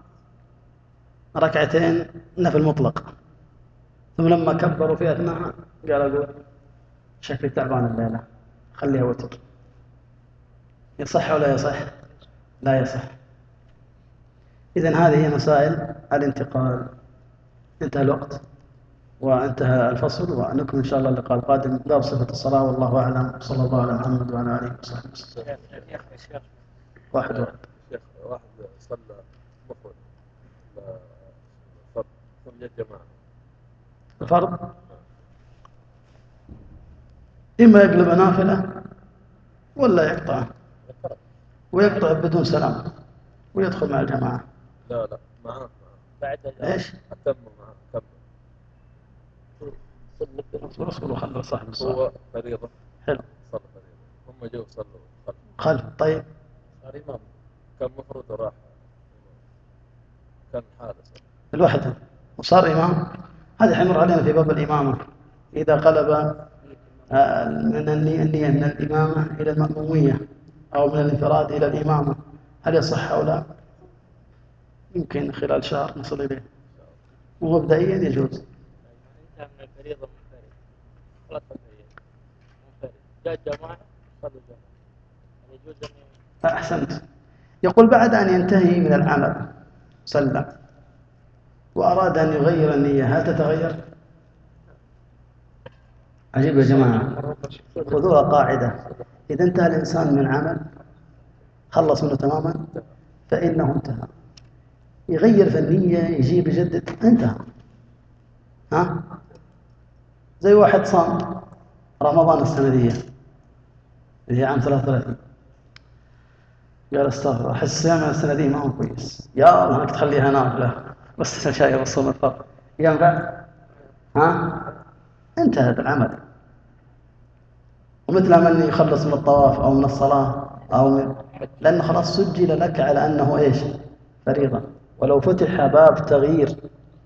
ركعتين نفل مطلق ثم لما كبروا في أثناء قال أقول شكلي تعبان الليلة خليها وتر، يصح ولا يصح؟ لا يصح. إذن هذه هي مسائل الانتقال. انتهى الوقت وانتهى الفصل، ونكمل إن شاء الله اللقاء القادم باب صفة الصلاة، والله أعلم. صلى الله على محمد وعلى آله وصحبه وسلم. واحد واحد واحد صلى مفرد فرض ثم جاء جماعة. الفرض إما يقلب نافلة ولا يقطع، ويقطع بدون سلام ويدخل مع الجماعة. لا لا معاه بعد ايش؟ أتم معاه كمل. اصبر اصبر وخلي صاحب الصلاة. هو فريضة حلو. صلى فريضة هم جو صلوا خلف. خلف طيب. صار إمام كان مفروض وراح كان حادث الوحدة وصار إمام. هذا حمر علينا في باب الإمامة، إذا قلب من النية من الإمامة إلى المأمومية أو من الانفراد إلى الإمامة، هل يصح أو لا؟ يمكن خلال شهر نصل إليه، ومبدئيا يجوز. من الفريضة منفرد خلاص منفرد جاء جماعة صلوا جماعة يجوز أن أحسنت. يقول بعد أن ينتهي من العمل سلم وأراد أن يغير النية، هل تتغير؟ عجيب يا جماعة، خذوها قاعدة. إذا انتهى الإنسان من عمل خلص منه تماما فإنه انتهى. يغير في النية، يجيب يجدد، انتهى. ها؟ زي واحد صام رمضان السنة دي اللي هي عام ثلاثة وثلاثين، قال استغفر أحس الصيام السنة دي ما هو كويس، يا الله انك تخليها نافلة بس شايف الصوم الفرق ينفع؟ ها؟ انتهت العمل. ومثل من يخلص من الطواف أو من الصلاة أو من، لأنه خلاص سجل لك على أنه إيش؟ فريضة. ولو فتح باب تغيير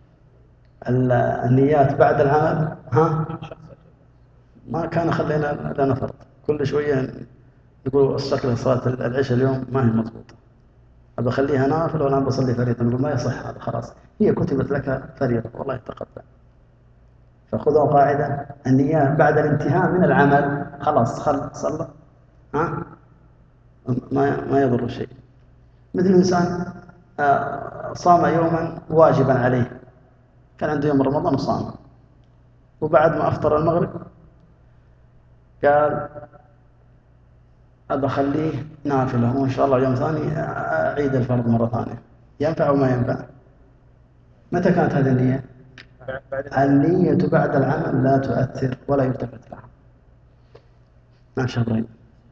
النيات بعد العمل ها ما كان خلينا لنا فرض. كل شوية نقول الشكل صلاة العشاء اليوم ما هي مضبوطة، أبى أخليها نافلة ولا بصلي فريضة، نقول ما يصح هذا، خلاص هي كتبت لك فريضة والله يتقبل. فخذوا قاعدة النية بعد الانتهاء من العمل خلاص خل صلى ها ما ما يضر شيء. مثل إنسان صام يوما واجبا عليه، كان عنده يوم رمضان وصام، وبعد ما أفطر المغرب قال أبى أخليه نافلة وإن شاء الله يوم ثاني أعيد الفرض مرة ثانية. ينفع وما ينفع؟ متى كانت هذه النية؟ النية بعد العمل لا تؤثر ولا يلتفت لها. ما شاء الله.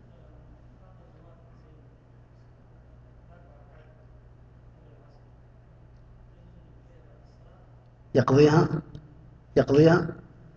يقضيها يقضيها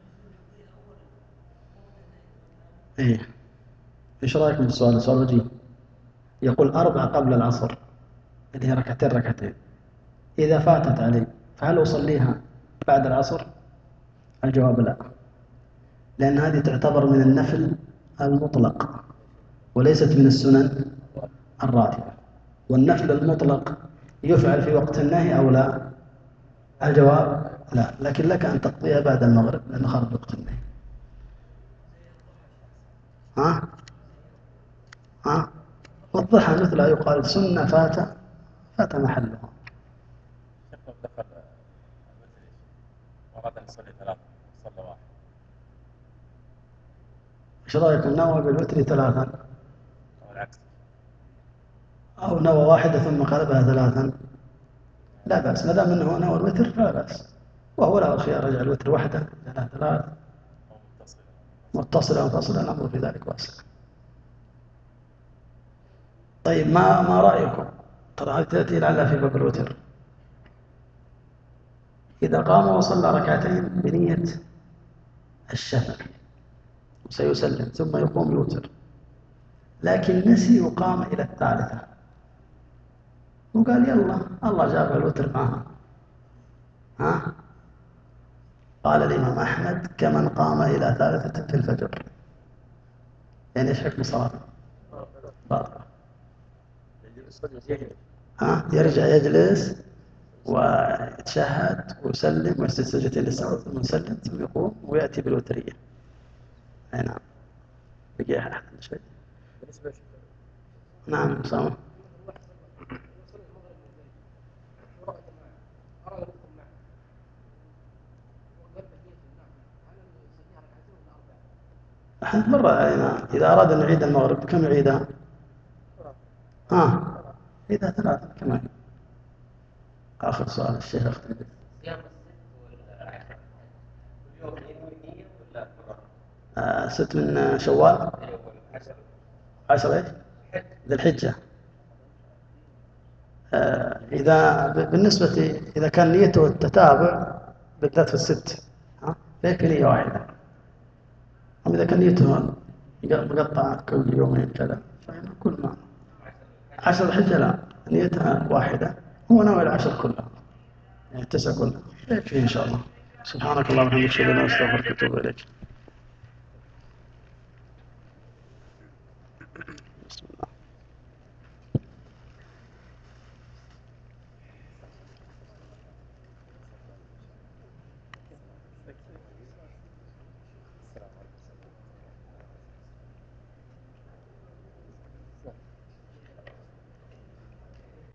ايه. ايش رايكم بالسؤال؟ سؤال وجيه. يقول أربع قبل العصر اللي هي ركعتين ركعتين، إذا فاتت علي فهل أصليها بعد العصر؟ الجواب لا، لأن هذه تعتبر من النفل المطلق وليست من السنن الراتبة، والنفل المطلق يفعل في وقت النهي أو لا؟ الجواب لا، لكن لك أن تقضيها بعد المغرب لأنه خارج وقت النهي. ها؟ ها؟ والضحى مثلها يقال سنة فات فات محلها. دخل أراد أن يصلي ثلاثة صلى واحد. ايش رايكم؟ نوى بالوتر ثلاثا أو العكس، أو نوى واحدة ثم قلبها ثلاثا، لا بأس ما دام أنه نوى الوتر فلا بأس، وهو له الخيار رجع الوتر وحده ثلاث ثلاث متصلة متصلة، الأمر في ذلك واسع. طيب ما ما رأيكم؟ ترى هذه تأتي لعلها في باب الوتر. إذا قام وصلى ركعتين بنية الشفع وسيسلم ثم يقوم يوتر، لكن نسي وقام إلى الثالثة وقال يلا الله جاب الوتر معها، ها؟ قال الإمام أحمد كمن قام إلى ثالثة في الفجر. يعني إيش حكم صلاته؟ باطلة. ها؟ يرجع يجلس ويتشهد ويسلم ويسجد سجدتين للسهو ثم يسلم ثم يقوم ويأتي بالوترية. أي نعم. بقي أحد شيء. نعم سامع. أحد مرة علينا إذا أراد أن يعيد المغرب كم يعيدها؟ ها؟ عيدها ثلاثة كمان. آخر سؤال الشيخ أختم به. آه ست من شوال. عشر إيش؟ ذي الحجة. آه إذا بالنسبة إذا كان نيته التتابع بالذات في الست، ها؟ فيكفي نية واحدة. أما إذا كان نيته مقطع كل يومين كذا فإنه كل ما عشر الحجة لا، نيتها واحدة، هو ناوي العشر كلها يعني التسع كلها، يكفي إن شاء الله. سبحانك اللهم وبحمدك أشهد أن لا إله إلا أنت أستغفرك وأتوب إليك.